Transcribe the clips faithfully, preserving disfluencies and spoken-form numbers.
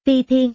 Ti Thiên.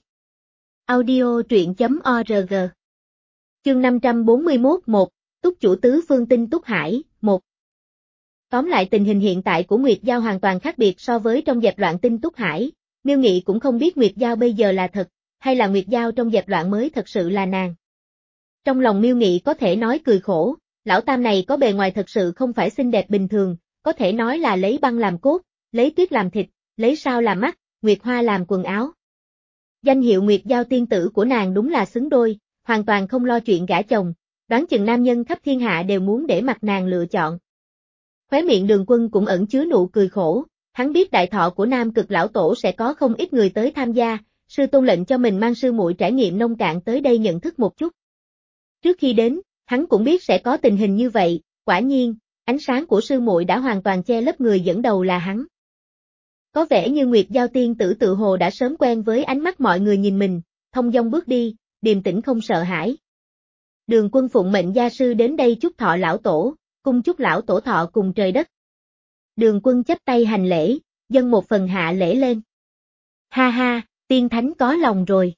Audio truyện chấm org. Chương năm trăm bốn mươi mốt một, Túc chủ tứ phương tinh Túc Hải, một. Tóm lại tình hình hiện tại của Nguyệt Giao hoàn toàn khác biệt so với trong dẹp loạn tinh Túc Hải, Miêu Nghị cũng không biết Nguyệt Giao bây giờ là thật, hay là Nguyệt Giao trong dẹp loạn mới thật sự là nàng. Trong lòng Miêu Nghị có thể nói cười khổ, lão tam này có bề ngoài thật sự không phải xinh đẹp bình thường, có thể nói là lấy băng làm cốt, lấy tuyết làm thịt, lấy sao làm mắt, Nguyệt Hoa làm quần áo. Danh hiệu Nguyệt Giao tiên tử của nàng đúng là xứng đôi, hoàn toàn không lo chuyện gả chồng, đoán chừng nam nhân khắp thiên hạ đều muốn để mặt nàng lựa chọn. Khóe miệng Đường Quân cũng ẩn chứa nụ cười khổ, hắn biết đại thọ của Nam Cực lão tổ sẽ có không ít người tới tham gia, sư tôn lệnh cho mình mang sư muội trải nghiệm nông cạn tới đây nhận thức một chút. Trước khi đến, hắn cũng biết sẽ có tình hình như vậy, quả nhiên, ánh sáng của sư muội đã hoàn toàn che lấp người dẫn đầu là hắn. Có vẻ như Nguyệt Giao tiên tử tự hồ đã sớm quen với ánh mắt mọi người nhìn mình, thông dong bước đi, điềm tĩnh không sợ hãi. Đường Quân phụng mệnh gia sư đến đây chúc thọ lão tổ, cung chúc lão tổ thọ cùng trời đất. Đường Quân chắp tay hành lễ, dâng một phần hạ lễ lên. Ha ha, tiên thánh có lòng rồi.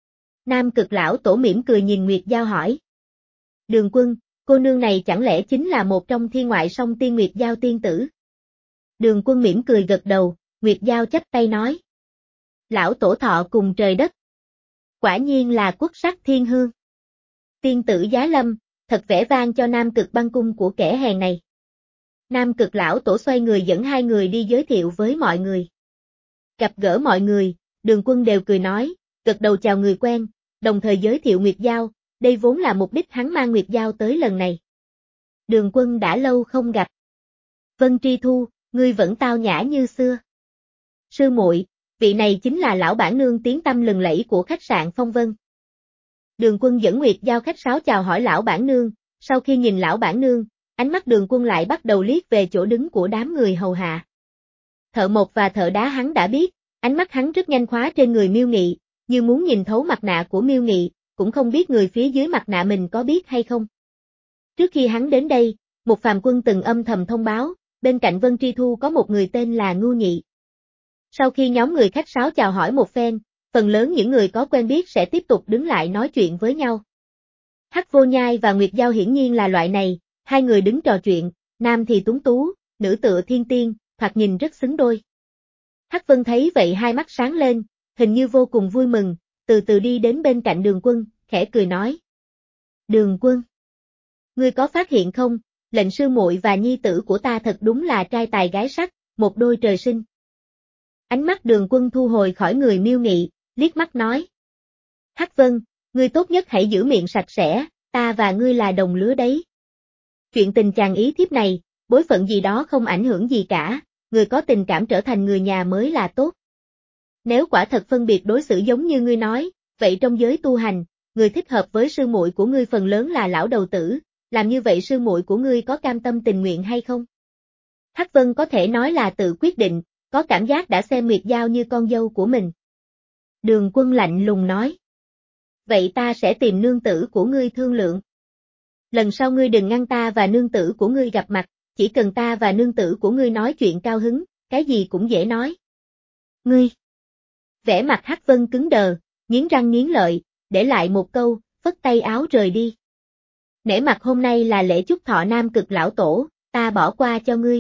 Nam Cực lão tổ mỉm cười nhìn Nguyệt Giao hỏi. Đường Quân, cô nương này chẳng lẽ chính là một trong thiên ngoại song tiên Nguyệt Giao tiên tử? Đường Quân mỉm cười gật đầu, Nguyệt Giao chắp tay nói. Lão tổ thọ cùng trời đất. Quả nhiên là quốc sắc thiên hương. Tiên tử giá lâm, thật vẻ vang cho Nam Cực băng cung của kẻ hèn này. Nam Cực lão tổ xoay người dẫn hai người đi giới thiệu với mọi người. Gặp gỡ mọi người, Đường Quân đều cười nói, gật đầu chào người quen, đồng thời giới thiệu Nguyệt Giao, đây vốn là mục đích hắn mang Nguyệt Giao tới lần này. Đường Quân đã lâu không gặp. Vân Tri Thu, ngươi vẫn tao nhã như xưa. Sư muội, vị này chính là lão bản nương tiếng tăm lừng lẫy của khách sạn Phong Vân. Đường Quân dẫn Nguyệt Giao khách sáo chào hỏi lão bản nương, sau khi nhìn lão bản nương, ánh mắt Đường Quân lại bắt đầu liếc về chỗ đứng của đám người hầu hạ. Thợ mộc và thợ đá hắn đã biết, ánh mắt hắn rất nhanh khóa trên người Miêu Nghị, như muốn nhìn thấu mặt nạ của Miêu Nghị, cũng không biết người phía dưới mặt nạ mình có biết hay không. Trước khi hắn đến đây, một phàm quân từng âm thầm thông báo, bên cạnh Vân Tri Thu có một người tên là Ngưu Nhị. Sau khi nhóm người khách sáo chào hỏi một phen, phần lớn những người có quen biết sẽ tiếp tục đứng lại nói chuyện với nhau. Hắc Vô Nhai và Nguyệt Giao hiển nhiên là loại này, hai người đứng trò chuyện, nam thì tuấn tú, nữ tựa thiên tiên, thoạt nhìn rất xứng đôi. Hắc Vân thấy vậy hai mắt sáng lên, hình như vô cùng vui mừng, từ từ đi đến bên cạnh Đường Quân, khẽ cười nói. Đường Quân, ngươi có phát hiện không, lệnh sư muội và nhi tử của ta thật đúng là trai tài gái sắc, một đôi trời sinh. Ánh mắt Đường Quân thu hồi khỏi người Miêu Nghị, liếc mắt nói. Hắc Vân, ngươi tốt nhất hãy giữ miệng sạch sẽ, ta và ngươi là đồng lứa đấy. Chuyện tình chàng ý thiếp này, bối phận gì đó không ảnh hưởng gì cả, người có tình cảm trở thành người nhà mới là tốt. Nếu quả thật phân biệt đối xử giống như ngươi nói, vậy trong giới tu hành, người thích hợp với sư muội của ngươi phần lớn là lão đầu tử, làm như vậy sư muội của ngươi có cam tâm tình nguyện hay không? Hắc Vân có thể nói là tự quyết định, có cảm giác đã xem Nguyệt Giao như con dâu của mình. Đường Quân lạnh lùng nói. Vậy ta sẽ tìm nương tử của ngươi thương lượng. Lần sau ngươi đừng ngăn ta và nương tử của ngươi gặp mặt, chỉ cần ta và nương tử của ngươi nói chuyện cao hứng, cái gì cũng dễ nói. Ngươi. Vẻ mặt Hắc Vân cứng đờ, nghiến răng nghiến lợi, để lại một câu, phất tay áo rời đi. Nể mặt hôm nay là lễ chúc thọ Nam Cực lão tổ, ta bỏ qua cho ngươi.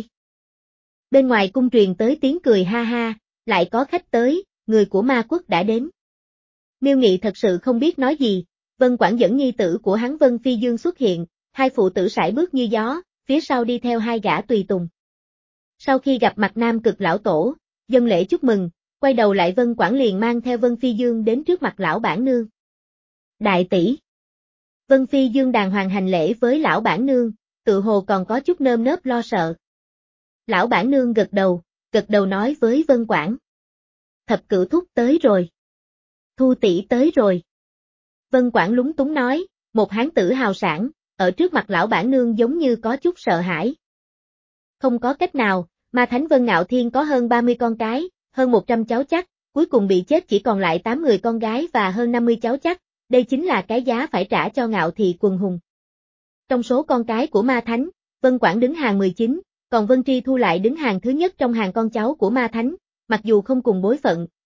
Bên ngoài cung truyền tới tiếng cười ha ha, lại có khách tới, người của ma quốc đã đến. Miêu Nghị thật sự không biết nói gì, Vân Quảng dẫn nhi tử của hắn Vân Phi Dương xuất hiện, hai phụ tử sải bước như gió, phía sau đi theo hai gã tùy tùng. Sau khi gặp mặt Nam Cực lão tổ, dâng lễ chúc mừng, quay đầu lại Vân Quảng liền mang theo Vân Phi Dương đến trước mặt lão bản nương. Đại tỷ. Vân Phi Dương đàng hoàng hành lễ với lão bản nương, tự hồ còn có chút nơm nớp lo sợ. Lão bản nương gật đầu, gật đầu nói với Vân Quảng. Thập cửu thúc tới rồi. Thu tỷ tới rồi. Vân Quảng lúng túng nói, một hán tử hào sảng, ở trước mặt lão bản nương giống như có chút sợ hãi. Không có cách nào, ma thánh Vân Ngạo Thiên có hơn ba mươi con cái, hơn một trăm cháu chắc, cuối cùng bị chết chỉ còn lại tám người con gái và hơn năm mươi cháu chắc, đây chính là cái giá phải trả cho Ngạo Thị quần hùng. Trong số con cái của ma thánh, Vân Quảng đứng hàng mười chín, còn Vân Tri Thu lại đứng hàng thứ nhất trong hàng con cháu của ma thánh, mặc dù không cùng bối phận,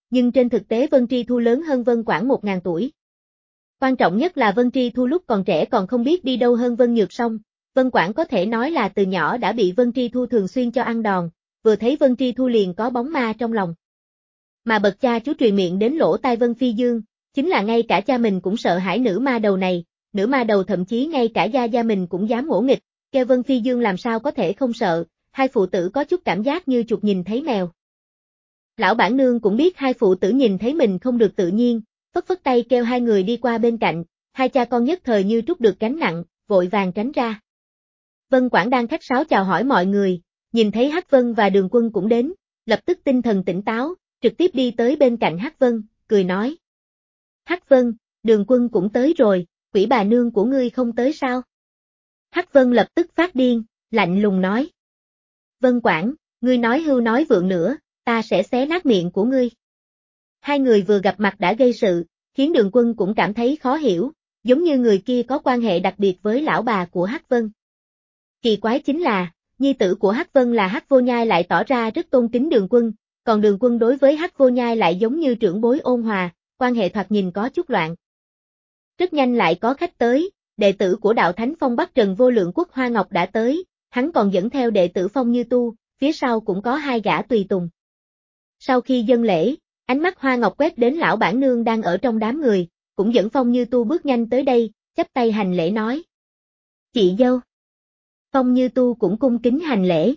nhưng trên thực tế Vân Tri Thu lớn hơn Vân Quảng một ngàn tuổi. Quan trọng nhất là Vân Tri Thu lúc còn trẻ còn không biết đi đâu hơn Vân Nhược Song, Vân Quảng có thể nói là từ nhỏ đã bị Vân Tri Thu thường xuyên cho ăn đòn, vừa thấy Vân Tri Thu liền có bóng ma trong lòng. Mà bậc cha chú truyền miệng đến lỗ tai Vân Phi Dương, chính là ngay cả cha mình cũng sợ hãi nữ ma đầu này, nữ ma đầu thậm chí ngay cả gia gia mình cũng dám ngỗ nghịch, kêu Vân Phi Dương làm sao có thể không sợ, hai phụ tử có chút cảm giác như chuột nhìn thấy mèo. Lão bản nương cũng biết hai phụ tử nhìn thấy mình không được tự nhiên, phất phất tay kêu hai người đi qua bên cạnh, hai cha con nhất thời như trút được gánh nặng, vội vàng tránh ra. Vân Quảng đang khách sáo chào hỏi mọi người, nhìn thấy Hắc Vân và Đường Quân cũng đến, lập tức tinh thần tỉnh táo, trực tiếp đi tới bên cạnh Hắc Vân, cười nói. Hắc Vân, Đường Quân cũng tới rồi, quỷ bà nương của ngươi không tới sao? Hắc Vân lập tức phát điên, lạnh lùng nói. Vân Quảng, ngươi nói hưu nói vượng nữa, ta sẽ xé nát miệng của ngươi. Hai người vừa gặp mặt đã gây sự, khiến Đường Quân cũng cảm thấy khó hiểu, giống như người kia có quan hệ đặc biệt với lão bà của Hắc Vân. Kỳ quái chính là, nhi tử của Hắc Vân là Hắc Vô Nhai lại tỏ ra rất tôn kính Đường Quân, còn Đường Quân đối với Hắc Vô Nhai lại giống như trưởng bối ôn hòa, quan hệ thoạt nhìn có chút loạn. Rất nhanh lại có khách tới, đệ tử của đạo Thánh Phong Bắc Trần Vô Lượng Quốc Hoa Ngọc đã tới, hắn còn dẫn theo đệ tử Phong Như Tu, phía sau cũng có hai gã tùy tùng. Sau khi dâng lễ, ánh mắt Hoa Ngọc quét đến lão bản nương đang ở trong đám người, cũng dẫn Phong Như Tu bước nhanh tới đây, chắp tay hành lễ nói. Chị dâu. Phong Như Tu cũng cung kính hành lễ.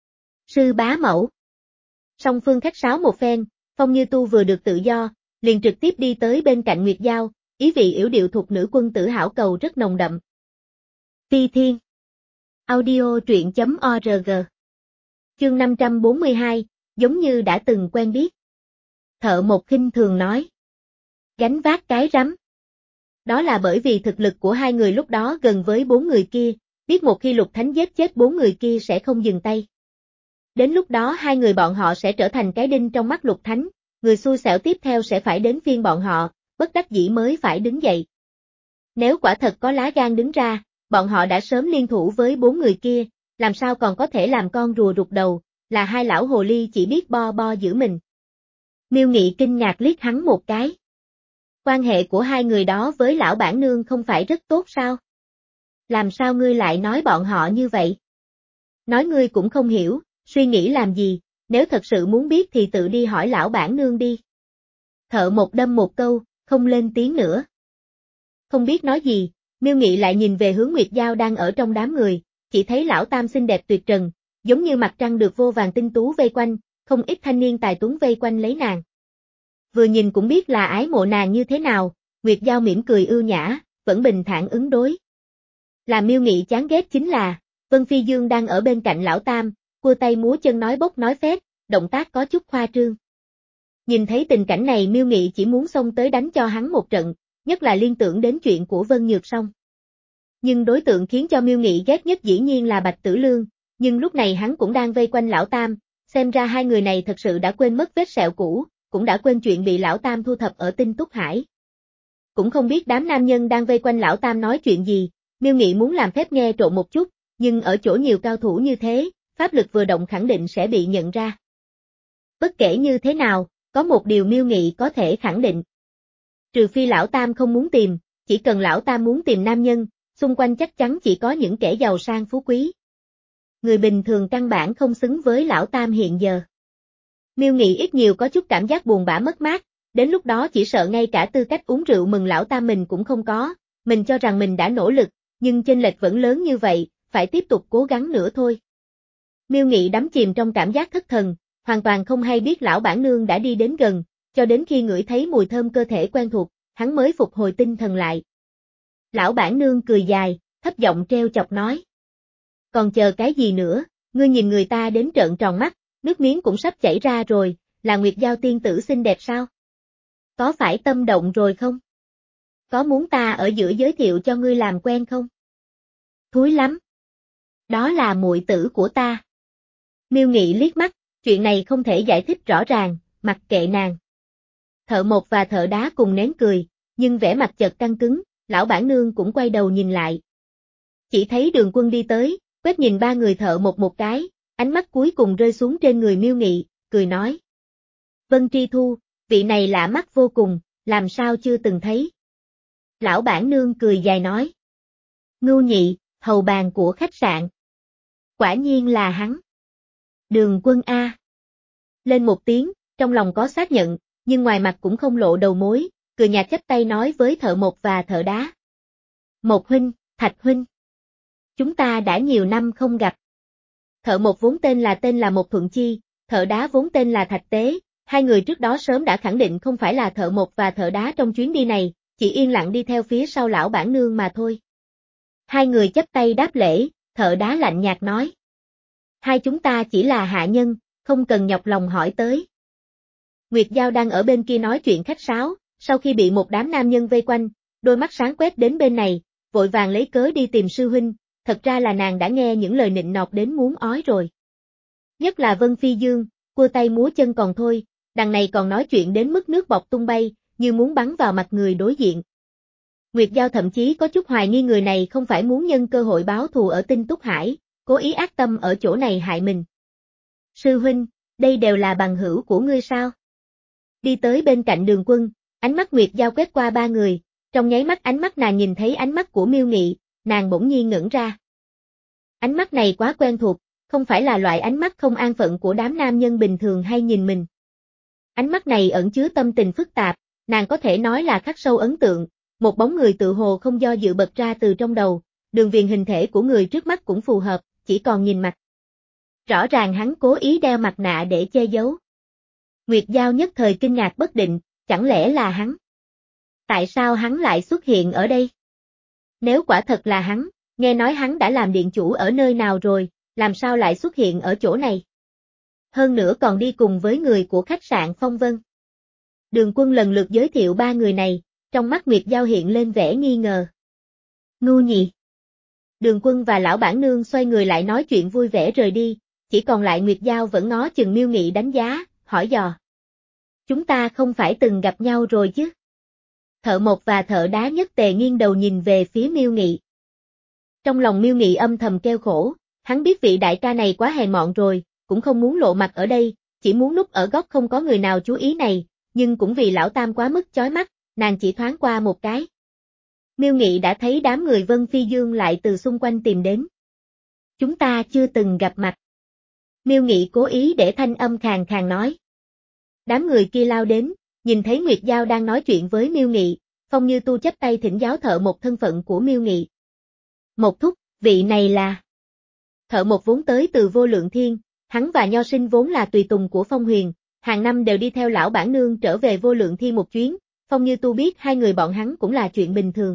Sư bá mẫu. Song phương khách sáo một phen, Phong Như Tu vừa được tự do, liền trực tiếp đi tới bên cạnh Nguyệt Giao, ý vị yểu điệu thuộc nữ quân tử hảo cầu rất nồng đậm. Phi Thiên. Audio truyện chấm org. Chương năm trăm bốn mươi hai, giống như đã từng quen biết. Thợ Một khinh thường nói. Gánh vác cái rắm. Đó là bởi vì thực lực của hai người lúc đó gần với bốn người kia, biết một khi Lục Thánh giết chết bốn người kia sẽ không dừng tay. Đến lúc đó hai người bọn họ sẽ trở thành cái đinh trong mắt Lục Thánh, người xui xẻo tiếp theo sẽ phải đến phiên bọn họ, bất đắc dĩ mới phải đứng dậy. Nếu quả thật có lá gan đứng ra, bọn họ đã sớm liên thủ với bốn người kia, làm sao còn có thể làm con rùa rụt đầu, là hai lão hồ ly chỉ biết bo bo giữ mình. Miêu Nghị kinh ngạc liếc hắn một cái. Quan hệ của hai người đó với lão bản nương không phải rất tốt sao? Làm sao ngươi lại nói bọn họ như vậy? Nói ngươi cũng không hiểu, suy nghĩ làm gì, nếu thật sự muốn biết thì tự đi hỏi lão bản nương đi. Thợ Một đâm một câu, không lên tiếng nữa. Không biết nói gì, Miêu Nghị lại nhìn về hướng Nguyệt Giao đang ở trong đám người, chỉ thấy lão tam xinh đẹp tuyệt trần, giống như mặt trăng được vô vàng tinh tú vây quanh, không ít thanh niên tài tuấn vây quanh lấy nàng. Vừa nhìn cũng biết là ái mộ nàng như thế nào, Nguyệt Giao mỉm cười ưu nhã, vẫn bình thản ứng đối. Làm Miêu Nghị chán ghét chính là, Vân Phi Dương đang ở bên cạnh lão tam, cua tay múa chân nói bốc nói phét, động tác có chút khoa trương. Nhìn thấy tình cảnh này Miêu Nghị chỉ muốn xông tới đánh cho hắn một trận, nhất là liên tưởng đến chuyện của Vân Nhược Song. Nhưng đối tượng khiến cho Miêu Nghị ghét nhất dĩ nhiên là Bạch Tử Lương, nhưng lúc này hắn cũng đang vây quanh lão tam, xem ra hai người này thật sự đã quên mất vết sẹo cũ, cũng đã quên chuyện bị lão tam thu thập ở Tinh Túc Hải. Cũng không biết đám nam nhân đang vây quanh lão tam nói chuyện gì, Miêu Nghị muốn làm phép nghe trộm một chút, nhưng ở chỗ nhiều cao thủ như thế, pháp lực vừa động khẳng định sẽ bị nhận ra. Bất kể như thế nào, có một điều Miêu Nghị có thể khẳng định. Trừ phi lão tam không muốn tìm, chỉ cần lão tam muốn tìm nam nhân, xung quanh chắc chắn chỉ có những kẻ giàu sang phú quý. Người bình thường căn bản không xứng với lão tam hiện giờ. Miêu Nghị ít nhiều có chút cảm giác buồn bã mất mát, đến lúc đó chỉ sợ ngay cả tư cách uống rượu mừng lão tam mình cũng không có, mình cho rằng mình đã nỗ lực, nhưng chênh lệch vẫn lớn như vậy, phải tiếp tục cố gắng nữa thôi. Miêu Nghị đắm chìm trong cảm giác thất thần, hoàn toàn không hay biết lão bản nương đã đi đến gần, cho đến khi ngửi thấy mùi thơm cơ thể quen thuộc, hắn mới phục hồi tinh thần lại. Lão bản nương cười dài, thấp giọng treo chọc nói. Còn chờ cái gì nữa, ngươi nhìn người ta đến trợn tròn mắt, nước miếng cũng sắp chảy ra rồi, là Nguyệt Giao tiên tử xinh đẹp sao? Có phải tâm động rồi không? Có muốn ta ở giữa giới thiệu cho ngươi làm quen không? Thúi lắm. Đó là muội tử của ta. Miêu Nghị liếc mắt, chuyện này không thể giải thích rõ ràng, mặc kệ nàng. Thợ Một và thợ đá cùng nén cười, nhưng vẻ mặt chợt căng cứng, lão bản nương cũng quay đầu nhìn lại. Chỉ thấy Đường Quân đi tới, quét nhìn ba người Thợ Một một cái, ánh mắt cuối cùng rơi xuống trên người Miêu Nghị, cười nói. Vân Tri Thu, vị này lạ mắt vô cùng, làm sao chưa từng thấy. Lão bản nương cười dài nói. Ngưu Nhị, hầu bàn của khách sạn. Quả nhiên là hắn. Đường Quân A. Lên một tiếng, trong lòng có xác nhận, nhưng ngoài mặt cũng không lộ đầu mối, cười nhạt chắp tay nói với thợ một và thợ đá. Một huynh, Thạch huynh. Chúng ta đã nhiều năm không gặp. Thợ một vốn tên là tên là Một Thuận Chi, thợ đá vốn tên là Thạch Tế, hai người trước đó sớm đã khẳng định không phải là thợ một và thợ đá trong chuyến đi này, chỉ yên lặng đi theo phía sau lão bản nương mà thôi. Hai người chắp tay đáp lễ, thợ đá lạnh nhạt nói. Hai chúng ta chỉ là hạ nhân, không cần nhọc lòng hỏi tới. Nguyệt Giao đang ở bên kia nói chuyện khách sáo, sau khi bị một đám nam nhân vây quanh, đôi mắt sáng quét đến bên này, vội vàng lấy cớ đi tìm sư huynh, thật ra là nàng đã nghe những lời nịnh nọt đến muốn ói rồi. Nhất là Vân Phi Dương, cua tay múa chân còn thôi, đằng này còn nói chuyện đến mức nước bọt tung bay, như muốn bắn vào mặt người đối diện. Nguyệt Giao thậm chí có chút hoài nghi người này không phải muốn nhân cơ hội báo thù ở Tinh Túc Hải, cố ý ác tâm ở chỗ này hại mình. Sư huynh, đây đều là bằng hữu của ngươi sao? Đi tới bên cạnh Đường Quân, ánh mắt Nguyệt Giao quét qua ba người, trong nháy mắt ánh mắt nàng nhìn thấy ánh mắt của Miêu Nghị, nàng bỗng nhiên ngẩn ra. Ánh mắt này quá quen thuộc, không phải là loại ánh mắt không an phận của đám nam nhân bình thường hay nhìn mình. Ánh mắt này ẩn chứa tâm tình phức tạp, nàng có thể nói là khắc sâu ấn tượng, một bóng người tự hồ không do dự bật ra từ trong đầu, đường viền hình thể của người trước mắt cũng phù hợp, chỉ còn nhìn mặt. Rõ ràng hắn cố ý đeo mặt nạ để che giấu. Nguyệt Giao nhất thời kinh ngạc bất định, chẳng lẽ là hắn? Tại sao hắn lại xuất hiện ở đây? Nếu quả thật là hắn, nghe nói hắn đã làm điện chủ ở nơi nào rồi, làm sao lại xuất hiện ở chỗ này? Hơn nữa còn đi cùng với người của khách sạn Phong Vân. Đường Quân lần lượt giới thiệu ba người này, trong mắt Nguyệt Giao hiện lên vẻ nghi ngờ. Ngu nhị. Đường Quân và lão bản nương xoay người lại nói chuyện vui vẻ rời đi, chỉ còn lại Nguyệt Giao vẫn ngó chừng Miêu Nghị đánh giá, hỏi dò. Chúng ta không phải từng gặp nhau rồi chứ? Thợ một và thợ đá nhất tề nghiêng đầu nhìn về phía Miêu Nghị. Trong lòng Miêu Nghị âm thầm kêu khổ, hắn biết vị đại ca này quá hèn mọn rồi, cũng không muốn lộ mặt ở đây, chỉ muốn núp ở góc không có người nào chú ý này, nhưng cũng vì lão tam quá mức chói mắt, nàng chỉ thoáng qua một cái. Miêu Nghị đã thấy đám người Vân Phi Dương lại từ xung quanh tìm đến. Chúng ta chưa từng gặp mặt. Miêu Nghị cố ý để thanh âm khàn khàn nói. Đám người kia lao đến, nhìn thấy Nguyệt Giao đang nói chuyện với Miêu Nghị, Phong Như Tu chắp tay thỉnh giáo thợ một thân phận của Miêu Nghị. Một thúc, vị này là... Thợ một vốn tới từ Vô Lượng Thiên, hắn và Nho Sinh vốn là tùy tùng của Phong Huyền, hàng năm đều đi theo lão bản nương trở về Vô Lượng Thiên một chuyến, Phong Như Tu biết hai người bọn hắn cũng là chuyện bình thường.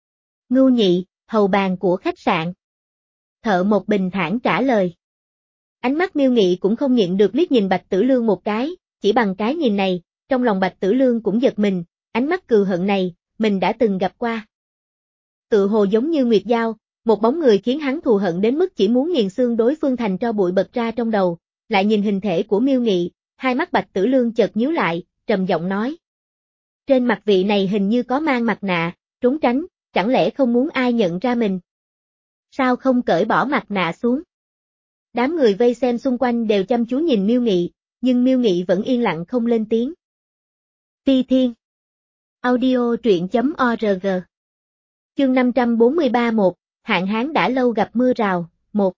Ngưu Nhị, hầu bàn của khách sạn. Thợ một bình thản trả lời. Ánh mắt Miêu Nghị cũng không nhịn được liếc nhìn Bạch Tử Lương một cái, chỉ bằng cái nhìn này, trong lòng Bạch Tử Lương cũng giật mình, ánh mắt cừu hận này, mình đã từng gặp qua. Tự hồ giống như Nguyệt Giao, một bóng người khiến hắn thù hận đến mức chỉ muốn nghiền xương đối phương thành tro bụi bật ra trong đầu, lại nhìn hình thể của Miêu Nghị, hai mắt Bạch Tử Lương chợt nhíu lại, trầm giọng nói. Trên mặt vị này hình như có mang mặt nạ, trốn tránh, chẳng lẽ không muốn ai nhận ra mình? Sao không cởi bỏ mặt nạ xuống? Đám người vây xem xung quanh đều chăm chú nhìn Miêu Nghị, nhưng Miêu Nghị vẫn yên lặng không lên tiếng. Phi Thiên Audio truyện.org Chương năm trăm bốn mươi ba một, hạn hán đã lâu gặp mưa rào, một.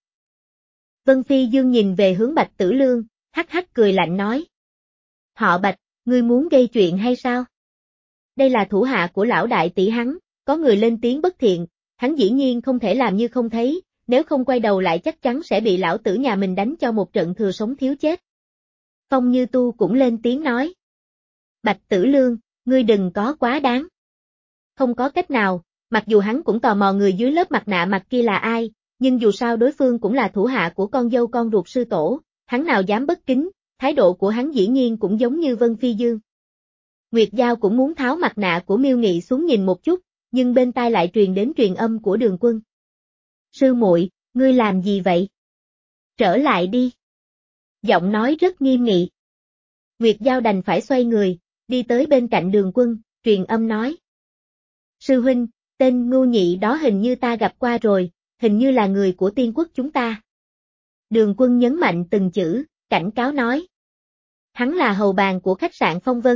Vân Phi Dương nhìn về hướng Bạch Tử Lương, hắc hắc cười lạnh nói. Họ Bạch, ngươi muốn gây chuyện hay sao? Đây là thủ hạ của lão đại tỷ hắn, có người lên tiếng bất thiện, hắn dĩ nhiên không thể làm như không thấy, nếu không quay đầu lại chắc chắn sẽ bị lão tử nhà mình đánh cho một trận thừa sống thiếu chết. Phong Như Tu cũng lên tiếng nói. Bạch Tử Lương, ngươi đừng có quá đáng. Không có cách nào, mặc dù hắn cũng tò mò người dưới lớp mặt nạ mặt kia là ai, nhưng dù sao đối phương cũng là thủ hạ của con dâu con ruột sư tổ, hắn nào dám bất kính, thái độ của hắn dĩ nhiên cũng giống như Vân Phi Dương. Nguyệt Giao cũng muốn tháo mặt nạ của Miêu Nghị xuống nhìn một chút, nhưng bên tai lại truyền đến truyền âm của Đường Quân. Sư muội, ngươi làm gì vậy? Trở lại đi. Giọng nói rất nghiêm nghị. Nguyệt Giao đành phải xoay người, đi tới bên cạnh Đường Quân, truyền âm nói. Sư huynh, tên Ngưu Nhị đó hình như ta gặp qua rồi, hình như là người của Tiên Quốc chúng ta. Đường Quân nhấn mạnh từng chữ, cảnh cáo nói. Hắn là hầu bàn của khách sạn Phong Vân,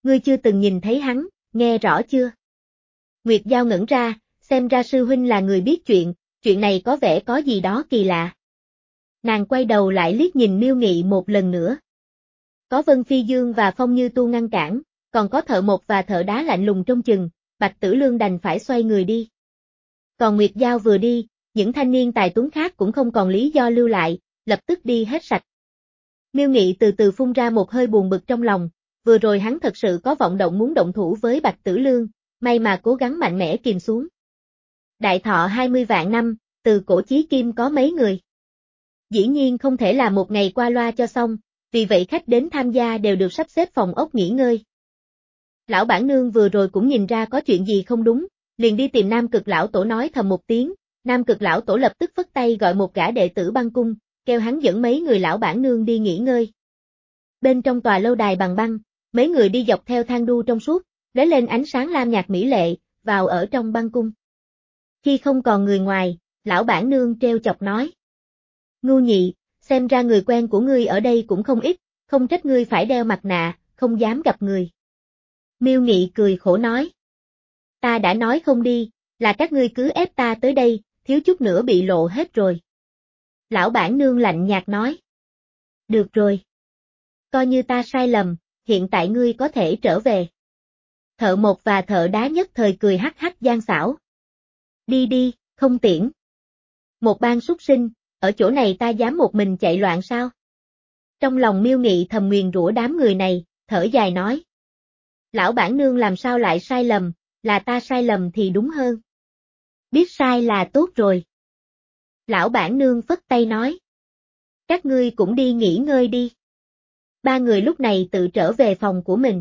Ngươi chưa từng nhìn thấy hắn, nghe rõ chưa? Nguyệt Giao ngẩn ra, xem ra sư huynh là người biết chuyện, chuyện này có vẻ có gì đó kỳ lạ. Nàng quay đầu lại liếc nhìn Miêu Nghị một lần nữa. Có Vân Phi Dương và Phong Như Tu ngăn cản, còn có Thợ Mộc và Thợ Đá lạnh lùng trông chừng, Bạch Tử Lương đành phải xoay người đi. Còn Nguyệt Giao vừa đi, những thanh niên tài tuấn khác cũng không còn lý do lưu lại, lập tức đi hết sạch. Miêu Nghị từ từ phun ra một hơi buồn bực trong lòng, vừa rồi hắn thật sự có vọng động muốn động thủ với Bạch Tử Lương, may mà cố gắng mạnh mẽ kìm xuống. Đại thọ hai mươi vạn năm, từ cổ chí kim có mấy người. Dĩ nhiên không thể là một ngày qua loa cho xong, vì vậy khách đến tham gia đều được sắp xếp phòng ốc nghỉ ngơi. Lão bản nương vừa rồi cũng nhìn ra có chuyện gì không đúng, liền đi tìm Nam Cực lão tổ nói thầm một tiếng, Nam Cực lão tổ lập tức phất tay gọi một gã đệ tử băng cung, kêu hắn dẫn mấy người lão bản nương đi nghỉ ngơi. Bên trong tòa lâu đài bằng băng, mấy người đi dọc theo thang đu trong suốt, lóe lên ánh sáng lam nhạt mỹ lệ, vào ở trong băng cung. Khi không còn người ngoài, lão bản nương treo chọc nói. Ngu nhị, xem ra người quen của ngươi ở đây cũng không ít, không trách ngươi phải đeo mặt nạ, không dám gặp người. Miêu Nghị cười khổ nói. Ta đã nói không đi, là các ngươi cứ ép ta tới đây, thiếu chút nữa bị lộ hết rồi. Lão bản nương lạnh nhạt nói. Được rồi. Coi như ta sai lầm, hiện tại ngươi có thể trở về. Thợ Mộc và Thợ Đá nhất thời cười hắc hắc gian xảo. Đi đi, không tiễn. Một bang súc sinh, ở chỗ này ta dám một mình chạy loạn sao? Trong lòng Miêu Nghị thầm nguyền rủa đám người này, thở dài nói. Lão bản nương làm sao lại sai lầm, là ta sai lầm thì đúng hơn. Biết sai là tốt rồi. Lão bản nương phất tay nói. Các ngươi cũng đi nghỉ ngơi đi. Ba người lúc này tự trở về phòng của mình.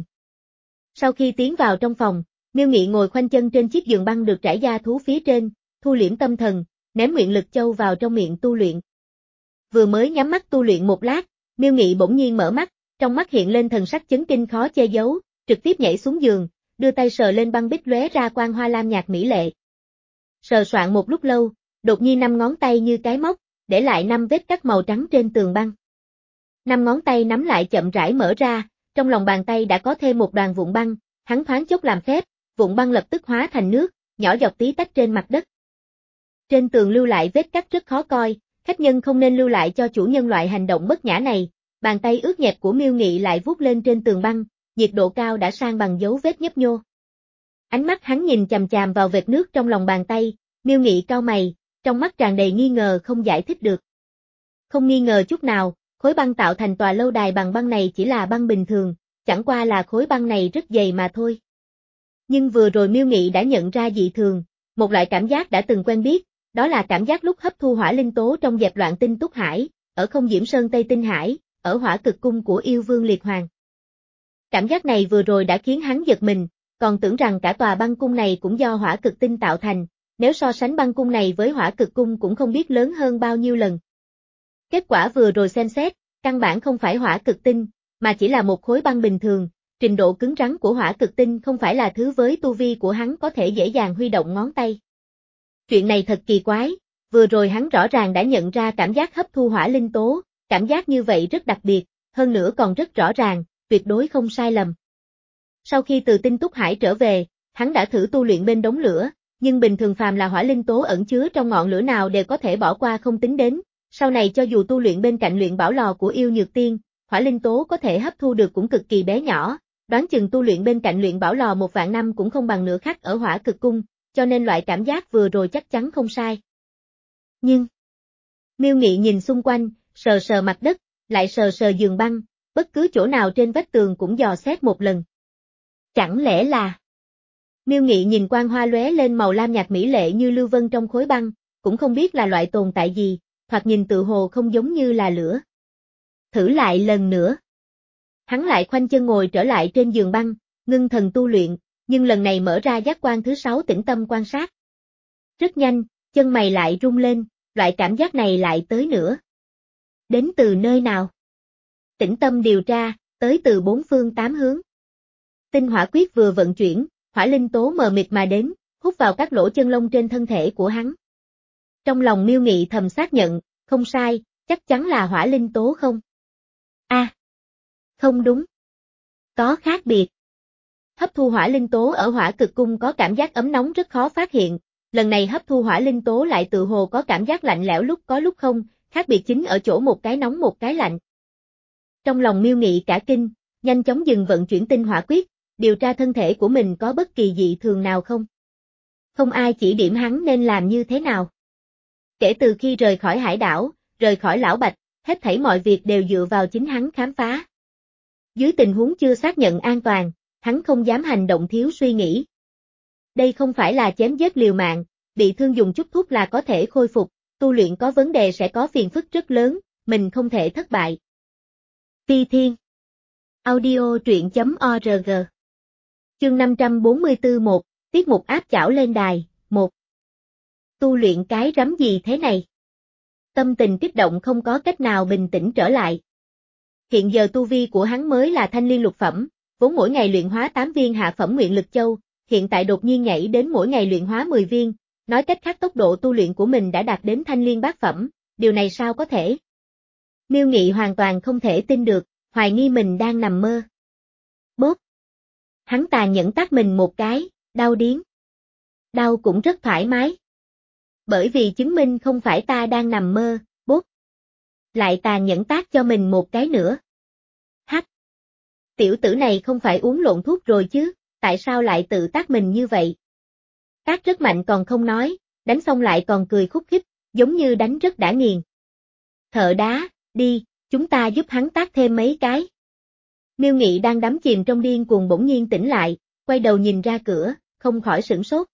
Sau khi tiến vào trong phòng, Miêu Nghị ngồi khoanh chân trên chiếc giường băng được trải da thú phía trên, thu liễm tâm thần, ném nguyện lực châu vào trong miệng tu luyện. Vừa mới nhắm mắt tu luyện một lát, Miêu Nghị bỗng nhiên mở mắt, trong mắt hiện lên thần sắc chấn kinh khó che giấu, trực tiếp nhảy xuống giường, đưa tay sờ lên băng bích lóe ra quang hoa lam nhạt mỹ lệ. Sờ soạn một lúc lâu, đột nhiên năm ngón tay như cái móc, để lại năm vết cắt màu trắng trên tường băng. Năm ngón tay nắm lại chậm rãi mở ra, trong lòng bàn tay đã có thêm một đoàn vụn băng, hắn thoáng chốc làm phép, vụn băng lập tức hóa thành nước, nhỏ giọt tí tách trên mặt đất. Trên tường lưu lại vết cắt rất khó coi, khách nhân không nên lưu lại cho chủ nhân loại hành động bất nhã này. Bàn tay ướt nhẹp của Miêu Nghị lại vuốt lên trên tường băng, nhiệt độ cao đã sang bằng dấu vết nhấp nhô. Ánh mắt hắn nhìn chằm chằm vào vệt nước trong lòng bàn tay, Miêu Nghị cau mày, trong mắt tràn đầy nghi ngờ không giải thích được. Không nghi ngờ chút nào, khối băng tạo thành tòa lâu đài bằng băng này chỉ là băng bình thường, chẳng qua là khối băng này rất dày mà thôi. Nhưng vừa rồi Miêu Nghị đã nhận ra dị thường, một loại cảm giác đã từng quen biết, đó là cảm giác lúc hấp thu hỏa linh tố trong dẹp loạn tinh túc hải, ở không Diễm Sơn Tây Tinh Hải, ở hỏa cực cung của yêu vương liệt hoàng. Cảm giác này vừa rồi đã khiến hắn giật mình, còn tưởng rằng cả tòa băng cung này cũng do hỏa cực tinh tạo thành, nếu so sánh băng cung này với hỏa cực cung cũng không biết lớn hơn bao nhiêu lần. Kết quả vừa rồi xem xét, căn bản không phải hỏa cực tinh, mà chỉ là một khối băng bình thường, trình độ cứng rắn của hỏa cực tinh không phải là thứ với tu vi của hắn có thể dễ dàng huy động ngón tay. Chuyện này thật kỳ quái, vừa rồi hắn rõ ràng đã nhận ra cảm giác hấp thu hỏa linh tố, cảm giác như vậy rất đặc biệt, hơn nữa còn rất rõ ràng, tuyệt đối không sai lầm. Sau khi từ tinh túc hải trở về, hắn đã thử tu luyện bên đống lửa, nhưng bình thường phàm là hỏa linh tố ẩn chứa trong ngọn lửa nào đều có thể bỏ qua không tính đến, sau này cho dù tu luyện bên cạnh luyện bảo lò của yêu nhược tiên, hỏa linh tố có thể hấp thu được cũng cực kỳ bé nhỏ, đoán chừng tu luyện bên cạnh luyện bảo lò một vạn năm cũng không bằng nửa khắc ở hỏa cực cung, cho nên loại cảm giác vừa rồi chắc chắn không sai. Nhưng, Miêu Nghị nhìn xung quanh, sờ sờ mặt đất, lại sờ sờ giường băng, bất cứ chỗ nào trên vách tường cũng dò xét một lần. Chẳng lẽ là... Miêu Nghị nhìn quang hoa lóe lên màu lam nhạt mỹ lệ như lưu vân trong khối băng, cũng không biết là loại tồn tại gì, thoạt nhìn tự hồ không giống như là lửa. Thử lại lần nữa. Hắn lại khoanh chân ngồi trở lại trên giường băng, ngưng thần tu luyện, nhưng lần này mở ra giác quan thứ sáu tĩnh tâm quan sát. Rất nhanh, chân mày lại rung lên, loại cảm giác này lại tới nữa. Đến từ nơi nào? Tĩnh tâm điều tra, tới từ bốn phương tám hướng. Tinh hỏa quyết vừa vận chuyển, hỏa linh tố mờ mịt mà đến, hút vào các lỗ chân lông trên thân thể của hắn. Trong lòng Miêu Nghị thầm xác nhận, không sai, chắc chắn là hỏa linh tố không? A, à, không đúng. Có khác biệt. Hấp thu hỏa linh tố ở hỏa cực cung có cảm giác ấm nóng rất khó phát hiện, lần này hấp thu hỏa linh tố lại tự hồ có cảm giác lạnh lẽo lúc có lúc không, khác biệt chính ở chỗ một cái nóng một cái lạnh. Trong lòng Miêu Nghị cả kinh, nhanh chóng dừng vận chuyển tinh hỏa quyết, điều tra thân thể của mình có bất kỳ dị thường nào không. Không ai chỉ điểm hắn nên làm như thế nào. Kể từ khi rời khỏi hải đảo, rời khỏi lão Bạch, hết thảy mọi việc đều dựa vào chính hắn khám phá. Dưới tình huống chưa xác nhận an toàn, hắn không dám hành động thiếu suy nghĩ. Đây không phải là chém giết liều mạng, bị thương dùng chút thuốc là có thể khôi phục, tu luyện có vấn đề sẽ có phiền phức rất lớn, mình không thể thất bại. Phi Thiên Audio truyện chấm org Chương năm trăm bốn mươi tư một, tiết mục áp chảo lên đài, một. Tu luyện cái rắm gì thế này? Tâm tình kích động không có cách nào bình tĩnh trở lại. Hiện giờ tu vi của hắn mới là thanh liên lục phẩm, vốn mỗi ngày luyện hóa tám viên hạ phẩm nguyện lực châu, hiện tại đột nhiên nhảy đến mỗi ngày luyện hóa mười viên, nói cách khác tốc độ tu luyện của mình đã đạt đến thanh liên bát phẩm, điều này sao có thể? Miêu Nghị hoàn toàn không thể tin được, hoài nghi mình đang nằm mơ. Bốp! Hắn tàn nhẫn tát mình một cái, đau điếng. Đau cũng rất thoải mái. Bởi vì chứng minh không phải ta đang nằm mơ, bốp. Lại tàn nhẫn tát cho mình một cái nữa. Hắc! Tiểu tử này không phải uống lộn thuốc rồi chứ, tại sao lại tự tát mình như vậy? Tát rất mạnh còn không nói, đánh xong lại còn cười khúc khích, giống như đánh rất đã nghiền. Thợ đá, đi, chúng ta giúp hắn tát thêm mấy cái. Miêu Nghị đang đắm chìm trong điên cuồng bỗng nhiên tỉnh lại, quay đầu nhìn ra cửa, không khỏi sửng sốt.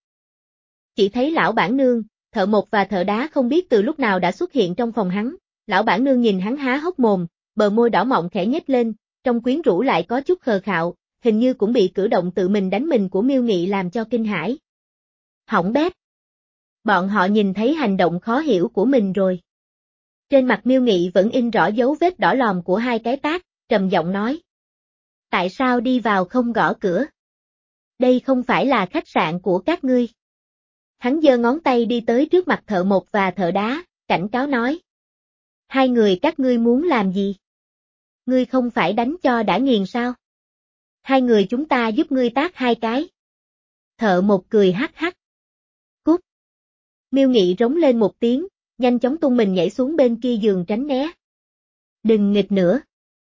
Chỉ thấy lão bản nương, thợ mộc và thợ đá không biết từ lúc nào đã xuất hiện trong phòng hắn, lão bản nương nhìn hắn há hốc mồm, bờ môi đỏ mọng khẽ nhếch lên, trong quyến rũ lại có chút khờ khạo, hình như cũng bị cử động tự mình đánh mình của Miêu Nghị làm cho kinh hãi. Hỏng bét. Bọn họ nhìn thấy hành động khó hiểu của mình rồi. Trên mặt Miêu Nghị vẫn in rõ dấu vết đỏ lòm của hai cái tát, trầm giọng nói. Tại sao đi vào không gõ cửa? Đây không phải là khách sạn của các ngươi. Hắn giơ ngón tay đi tới trước mặt thợ mộc và thợ đá, cảnh cáo nói. Hai người các ngươi muốn làm gì? Ngươi không phải đánh cho đã nghiền sao? Hai người chúng ta giúp ngươi tát hai cái. Thợ mộc cười hắc hắc. Cút. Miêu Nghị rống lên một tiếng, nhanh chóng tung mình nhảy xuống bên kia giường tránh né. Đừng nghịch nữa.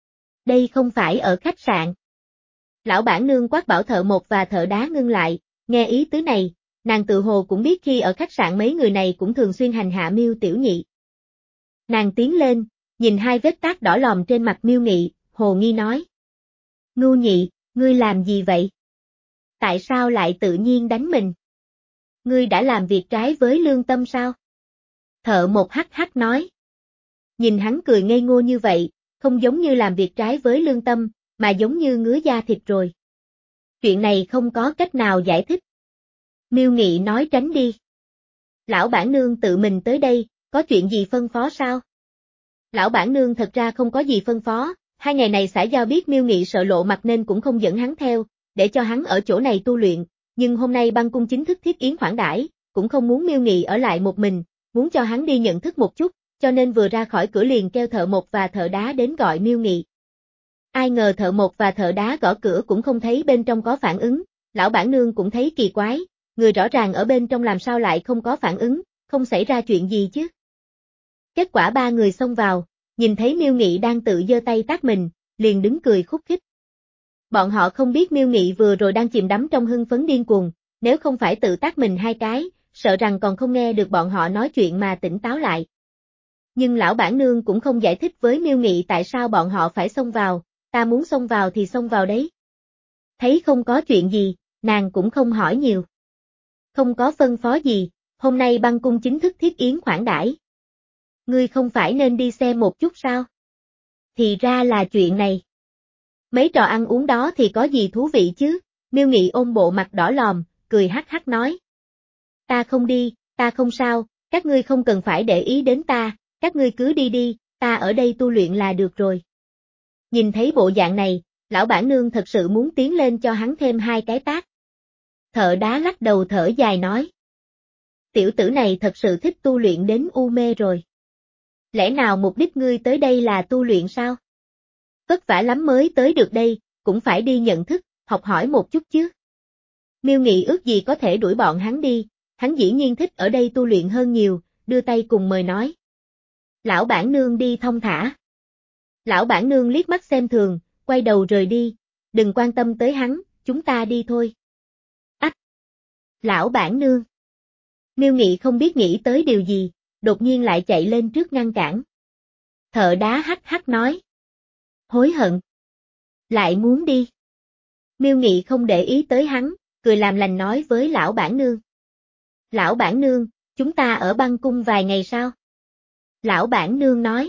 Đây không phải ở khách sạn. Lão bản nương quát bảo thợ mộc và thợ đá ngưng lại, nghe ý tứ này, nàng tự hồ cũng biết khi ở khách sạn mấy người này cũng thường xuyên hành hạ Miêu Tiểu Nhị. Nàng tiến lên, nhìn hai vết tát đỏ lòm trên mặt Miêu Nghị, hồ nghi nói. Ngưu Nhị, ngươi làm gì vậy? Tại sao lại tự nhiên đánh mình? Ngươi đã làm việc trái với lương tâm sao? Thợ mộc hắc hắc nói. Nhìn hắn cười ngây ngô như vậy, không giống như làm việc trái với lương tâm, mà giống như ngứa da thịt rồi. Chuyện này không có cách nào giải thích. Miêu Nghị nói tránh đi. Lão bản nương tự mình tới đây, có chuyện gì phân phó sao? Lão bản nương thật ra không có gì phân phó, hai ngày này xã giao biết Miêu Nghị sợ lộ mặt nên cũng không dẫn hắn theo, để cho hắn ở chỗ này tu luyện, nhưng hôm nay băng cung chính thức thiết yến khoản đãi, cũng không muốn Miêu Nghị ở lại một mình, muốn cho hắn đi nhận thức một chút, cho nên vừa ra khỏi cửa liền kêu thợ mộc và thợ đá đến gọi Miêu Nghị. Ai ngờ thợ mộc và thợ đá gõ cửa cũng không thấy bên trong có phản ứng, lão bản nương cũng thấy kỳ quái, người rõ ràng ở bên trong làm sao lại không có phản ứng, không xảy ra chuyện gì chứ. Kết quả ba người xông vào, nhìn thấy Miêu Nghị đang tự giơ tay tát mình, liền đứng cười khúc khích. Bọn họ không biết Miêu Nghị vừa rồi đang chìm đắm trong hưng phấn điên cuồng, nếu không phải tự tát mình hai cái, sợ rằng còn không nghe được bọn họ nói chuyện mà tỉnh táo lại. Nhưng lão bản nương cũng không giải thích với Miêu Nghị tại sao bọn họ phải xông vào, ta muốn xông vào thì xông vào đấy. Thấy không có chuyện gì, nàng cũng không hỏi nhiều. Không có phân phó gì, hôm nay băng cung chính thức thiết yến khoản đãi. Ngươi không phải nên đi xem một chút sao? Thì ra là chuyện này. Mấy trò ăn uống đó thì có gì thú vị chứ? Miêu Nghị ôm bộ mặt đỏ lòm, cười hắc hắc nói. Ta không đi, ta không sao, các ngươi không cần phải để ý đến ta, các ngươi cứ đi đi, ta ở đây tu luyện là được rồi. Nhìn thấy bộ dạng này, lão bản nương thật sự muốn tiến lên cho hắn thêm hai cái tát. Thợ đá lắc đầu thở dài nói. Tiểu tử này thật sự thích tu luyện đến u mê rồi. Lẽ nào mục đích ngươi tới đây là tu luyện sao? Vất vả lắm mới tới được đây, cũng phải đi nhận thức, học hỏi một chút chứ. Miêu Nghị ước gì có thể đuổi bọn hắn đi, hắn dĩ nhiên thích ở đây tu luyện hơn nhiều, đưa tay cùng mời nói. Lão bản nương đi thông thả. Lão bản nương liếc mắt xem thường, quay đầu rời đi, đừng quan tâm tới hắn, chúng ta đi thôi. Ách! Lão bản nương! Miêu Nghị không biết nghĩ tới điều gì, đột nhiên lại chạy lên trước ngăn cản. Thợ đá hắc hắc nói. Hối hận. Lại muốn đi. Miêu Nghị không để ý tới hắn, cười làm lành nói với lão bản nương. Lão bản nương, chúng ta ở băng cung vài ngày sao? Lão bản nương nói.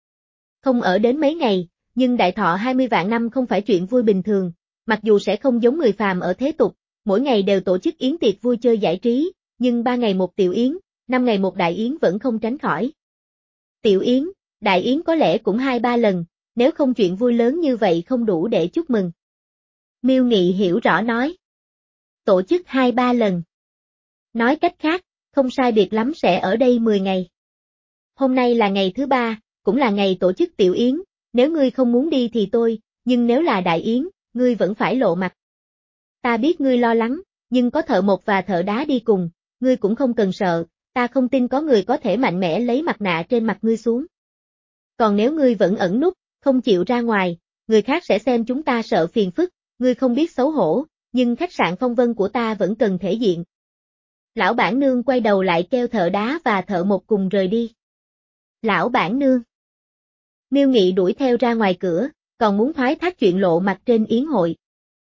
Không ở đến mấy ngày, nhưng đại thọ hai mươi vạn năm không phải chuyện vui bình thường, mặc dù sẽ không giống người phàm ở thế tục, mỗi ngày đều tổ chức yến tiệc vui chơi giải trí, nhưng ba ngày một tiểu yến, năm ngày một đại yến vẫn không tránh khỏi. Tiểu yến, đại yến có lẽ cũng hai ba lần, nếu không chuyện vui lớn như vậy không đủ để chúc mừng. Miêu Nghị hiểu rõ nói. Tổ chức hai ba lần. Nói cách khác, không sai biệt lắm sẽ ở đây mười ngày. Hôm nay là ngày thứ ba, cũng là ngày tổ chức tiểu yến, nếu ngươi không muốn đi thì tôi, nhưng nếu là đại yến, ngươi vẫn phải lộ mặt. Ta biết ngươi lo lắng, nhưng có thợ mộc và thợ đá đi cùng, ngươi cũng không cần sợ, ta không tin có người có thể mạnh mẽ lấy mặt nạ trên mặt ngươi xuống. Còn nếu ngươi vẫn ẩn núp, không chịu ra ngoài, người khác sẽ xem chúng ta sợ phiền phức, ngươi không biết xấu hổ, nhưng khách sạn Phong Vân của ta vẫn cần thể diện. Lão bản nương quay đầu lại kêu thợ đá và thợ mộc cùng rời đi. Lão bản nương. Miêu Nghị đuổi theo ra ngoài cửa, còn muốn thoái thác chuyện lộ mặt trên yến hội.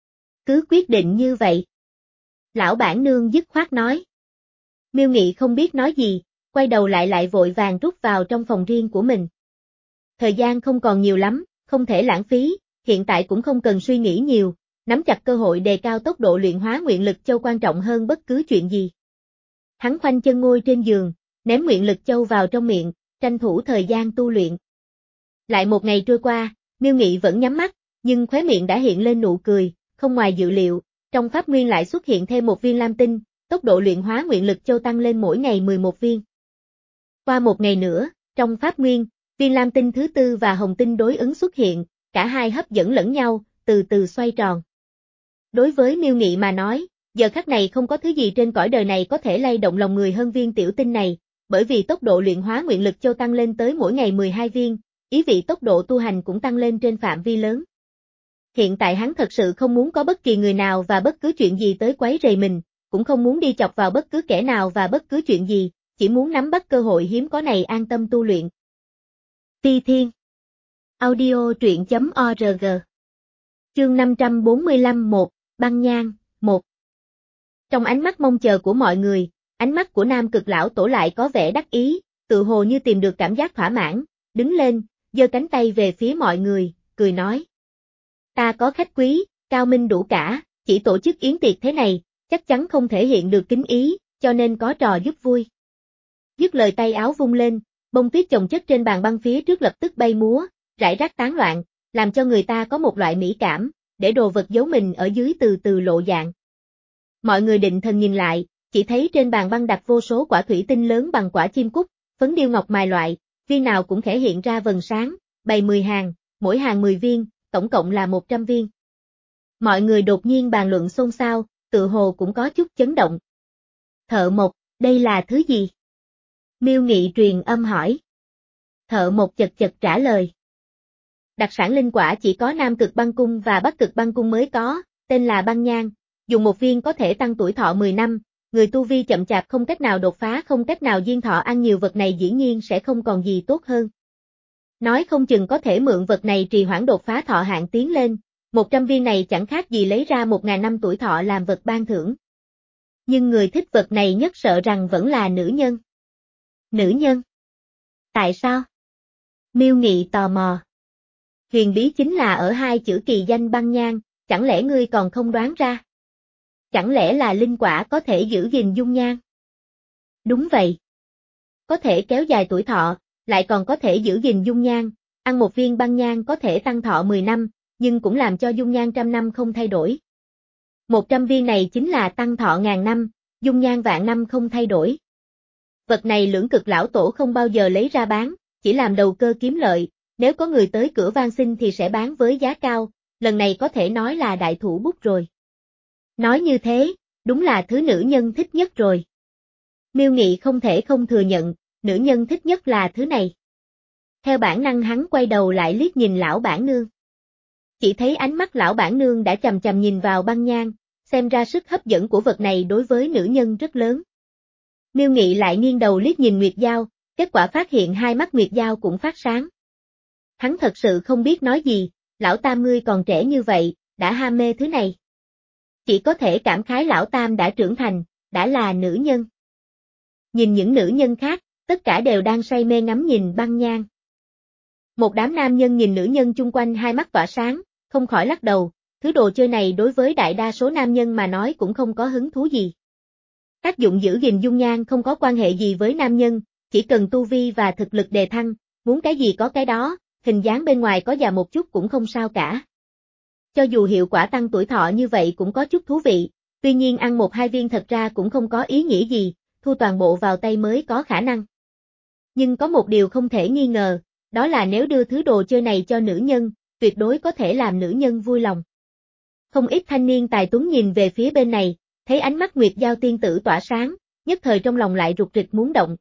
Cứ quyết định như vậy. Lão bản nương dứt khoát nói. Miêu Nghị không biết nói gì, quay đầu lại lại vội vàng rút vào trong phòng riêng của mình. Thời gian không còn nhiều lắm, không thể lãng phí, hiện tại cũng không cần suy nghĩ nhiều, nắm chặt cơ hội đề cao tốc độ luyện hóa nguyện lực châu quan trọng hơn bất cứ chuyện gì. Hắn khoanh chân ngồi trên giường, ném nguyện lực châu vào trong miệng, tranh thủ thời gian tu luyện. Lại một ngày trôi qua, Miêu Nghị vẫn nhắm mắt, nhưng khóe miệng đã hiện lên nụ cười, không ngoài dự liệu, trong pháp nguyên lại xuất hiện thêm một viên lam tinh, tốc độ luyện hóa nguyện lực châu tăng lên mỗi ngày mười một viên. Qua một ngày nữa, trong pháp nguyên, viên lam tinh thứ tư và hồng tinh đối ứng xuất hiện, cả hai hấp dẫn lẫn nhau, từ từ xoay tròn. Đối với Miêu Nghị mà nói, giờ khắc này không có thứ gì trên cõi đời này có thể lay động lòng người hơn viên tiểu tinh này, bởi vì tốc độ luyện hóa nguyện lực châu tăng lên tới mỗi ngày mười hai viên, ý vị tốc độ tu hành cũng tăng lên trên phạm vi lớn. Hiện tại hắn thật sự không muốn có bất kỳ người nào và bất cứ chuyện gì tới quấy rầy mình, cũng không muốn đi chọc vào bất cứ kẻ nào và bất cứ chuyện gì, chỉ muốn nắm bắt cơ hội hiếm có này an tâm tu luyện. Ti Thiên Audio truyện chấm org Chương năm trăm bốn mươi lăm một, Băng Nhang, một. Trong ánh mắt mong chờ của mọi người, ánh mắt của Nam Cực lão tổ lại có vẻ đắc ý, tự hồ như tìm được cảm giác thỏa mãn, đứng lên, giơ cánh tay về phía mọi người, cười nói. Ta có khách quý, cao minh đủ cả, chỉ tổ chức yến tiệc thế này, chắc chắn không thể hiện được kính ý, cho nên có trò giúp vui. Dứt lời tay áo vung lên, bông tuyết chồng chất trên bàn băng phía trước lập tức bay múa, rải rác tán loạn, làm cho người ta có một loại mỹ cảm, để đồ vật giấu mình ở dưới từ từ lộ dạng. Mọi người định thần nhìn lại, chỉ thấy trên bàn băng đặt vô số quả thủy tinh lớn bằng quả chim cút, phấn điêu ngọc mài loại, viên nào cũng khẽ hiện ra vầng sáng, bày mười hàng, mỗi hàng mười viên, tổng cộng là một trăm viên. Mọi người đột nhiên bàn luận xôn xao, tự hồ cũng có chút chấn động. Thợ mộc, đây là thứ gì? Miêu Nghị truyền âm hỏi. Thợ mộc chật chật trả lời. Đặc sản linh quả chỉ có Nam Cực Băng Cung và Bắc Cực Băng Cung mới có, tên là băng nhang, dùng một viên có thể tăng tuổi thọ mười năm, người tu vi chậm chạp không cách nào đột phá không cách nào diên thọ ăn nhiều vật này dĩ nhiên sẽ không còn gì tốt hơn. Nói không chừng có thể mượn vật này trì hoãn đột phá thọ hạn tiến lên, một trăm viên này chẳng khác gì lấy ra một ngàn năm tuổi thọ làm vật ban thưởng. Nhưng người thích vật này nhất sợ rằng vẫn là nữ nhân. Nữ nhân? Tại sao? Miêu Nghị tò mò. Huyền bí chính là ở hai chữ kỳ danh băng nhang, chẳng lẽ ngươi còn không đoán ra? Chẳng lẽ là linh quả có thể giữ gìn dung nhan? Đúng vậy. Có thể kéo dài tuổi thọ, lại còn có thể giữ gìn dung nhan, ăn một viên băng nhang có thể tăng thọ mười năm, nhưng cũng làm cho dung nhan trăm năm không thay đổi. một trăm viên này chính là tăng thọ ngàn năm, dung nhan vạn năm không thay đổi. Vật này Lưỡng Cực lão tổ không bao giờ lấy ra bán, chỉ làm đầu cơ kiếm lợi, nếu có người tới cửa van xin thì sẽ bán với giá cao, lần này có thể nói là đại thủ bút rồi. Nói như thế, đúng là thứ nữ nhân thích nhất rồi. Miêu Nghị không thể không thừa nhận, nữ nhân thích nhất là thứ này. Theo bản năng hắn quay đầu lại liếc nhìn lão bản nương. Chỉ thấy ánh mắt lão bản nương đã chằm chằm nhìn vào băng nhang, xem ra sức hấp dẫn của vật này đối với nữ nhân rất lớn. Miêu Nghị lại nghiêng đầu liếc nhìn Nguyệt Giao, kết quả phát hiện hai mắt Nguyệt Giao cũng phát sáng. Hắn thật sự không biết nói gì, lão tam ngươi còn trẻ như vậy, đã ham mê thứ này. Chỉ có thể cảm khái lão tam đã trưởng thành, đã là nữ nhân. Nhìn những nữ nhân khác, tất cả đều đang say mê ngắm nhìn băng nhang. Một đám nam nhân nhìn nữ nhân chung quanh hai mắt tỏa sáng, không khỏi lắc đầu, thứ đồ chơi này đối với đại đa số nam nhân mà nói cũng không có hứng thú gì. Tác dụng giữ gìn dung nhan không có quan hệ gì với nam nhân, chỉ cần tu vi và thực lực đề thăng, muốn cái gì có cái đó, hình dáng bên ngoài có già một chút cũng không sao cả. Cho dù hiệu quả tăng tuổi thọ như vậy cũng có chút thú vị, tuy nhiên ăn một hai viên thật ra cũng không có ý nghĩa gì, thu toàn bộ vào tay mới có khả năng. Nhưng có một điều không thể nghi ngờ, đó là nếu đưa thứ đồ chơi này cho nữ nhân, tuyệt đối có thể làm nữ nhân vui lòng. Không ít thanh niên tài tuấn nhìn về phía bên này, thấy ánh mắt Nguyệt Giao tiên tử tỏa sáng, nhất thời trong lòng lại rục rịch muốn động.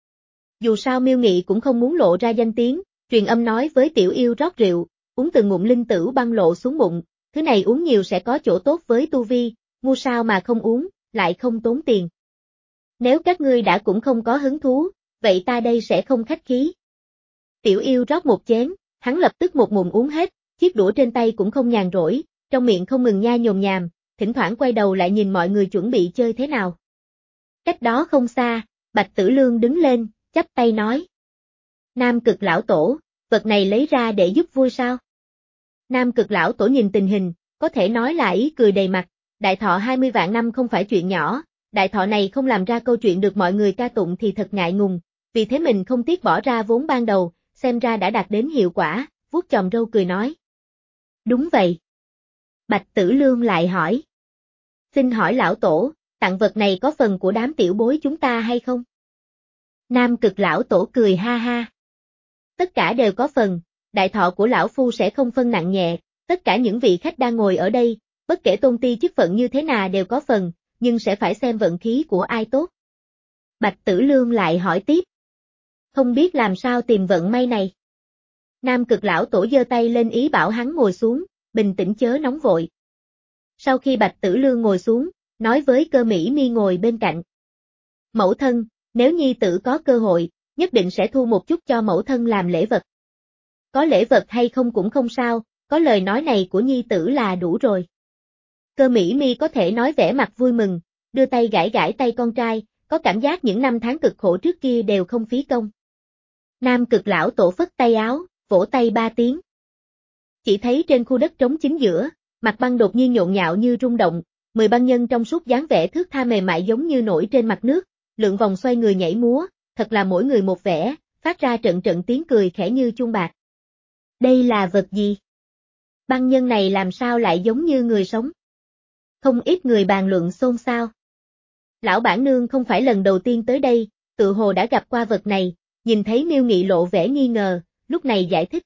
Dù sao Miêu Nghị cũng không muốn lộ ra danh tiếng, truyền âm nói với tiểu yêu rót rượu, uống từng ngụm linh tử băng lộ xuống bụng, thứ này uống nhiều sẽ có chỗ tốt với tu vi, ngu sao mà không uống, lại không tốn tiền. Nếu các ngươi đã cũng không có hứng thú, vậy ta đây sẽ không khách khí. Tiểu yêu rót một chén, hắn lập tức một ngụm uống hết, chiếc đũa trên tay cũng không nhàn rỗi, trong miệng không ngừng nha nhồm nhàm, thỉnh thoảng quay đầu lại nhìn mọi người chuẩn bị chơi thế nào. Cách đó không xa, Bạch Tử Lương đứng lên, chắp tay nói. Nam Cực lão tổ, vật này lấy ra để giúp vui sao? Nam Cực lão tổ nhìn tình hình, có thể nói là ý cười đầy mặt, đại thọ hai mươi vạn năm không phải chuyện nhỏ, đại thọ này không làm ra câu chuyện được mọi người ca tụng thì thật ngại ngùng, vì thế mình không tiếc bỏ ra vốn ban đầu, xem ra đã đạt đến hiệu quả, vuốt chòm râu cười nói. Đúng vậy. Bạch Tử Lương lại hỏi. Xin hỏi lão tổ, tặng vật này có phần của đám tiểu bối chúng ta hay không? Nam Cực lão tổ cười ha ha. Tất cả đều có phần, đại thọ của lão phu sẽ không phân nặng nhẹ, tất cả những vị khách đang ngồi ở đây, bất kể tôn ti chức phận như thế nào đều có phần, nhưng sẽ phải xem vận khí của ai tốt. Bạch Tử Lương lại hỏi tiếp. Không biết làm sao tìm vận may này. Nam Cực lão tổ giơ tay lên ý bảo hắn ngồi xuống, bình tĩnh chớ nóng vội. Sau khi Bạch Tử Lương ngồi xuống, nói với Cơ Mỹ Mi ngồi bên cạnh. Mẫu thân, nếu nhi tử có cơ hội, nhất định sẽ thu một chút cho mẫu thân làm lễ vật. Có lễ vật hay không cũng không sao, có lời nói này của nhi tử là đủ rồi. Cơ Mỹ Mi có thể nói vẻ mặt vui mừng, đưa tay gãi gãi tay con trai, có cảm giác những năm tháng cực khổ trước kia đều không phí công. Nam Cực lão tổ phất tay áo, vỗ tay ba tiếng. Chỉ thấy trên khu đất trống chính giữa, mặt băng đột nhiên nhộn nhạo như rung động, mười băng nhân trong suốt dáng vẻ thước tha mềm mại giống như nổi trên mặt nước, lượn vòng xoay người nhảy múa, thật là mỗi người một vẻ, phát ra trận trận tiếng cười khẽ như chuông bạc. Đây là vật gì? Băng nhân này làm sao lại giống như người sống? Không ít người bàn luận xôn xao. Lão bản nương không phải lần đầu tiên tới đây, tự hồ đã gặp qua vật này, nhìn thấy Miêu Nghị lộ vẻ nghi ngờ, lúc này giải thích.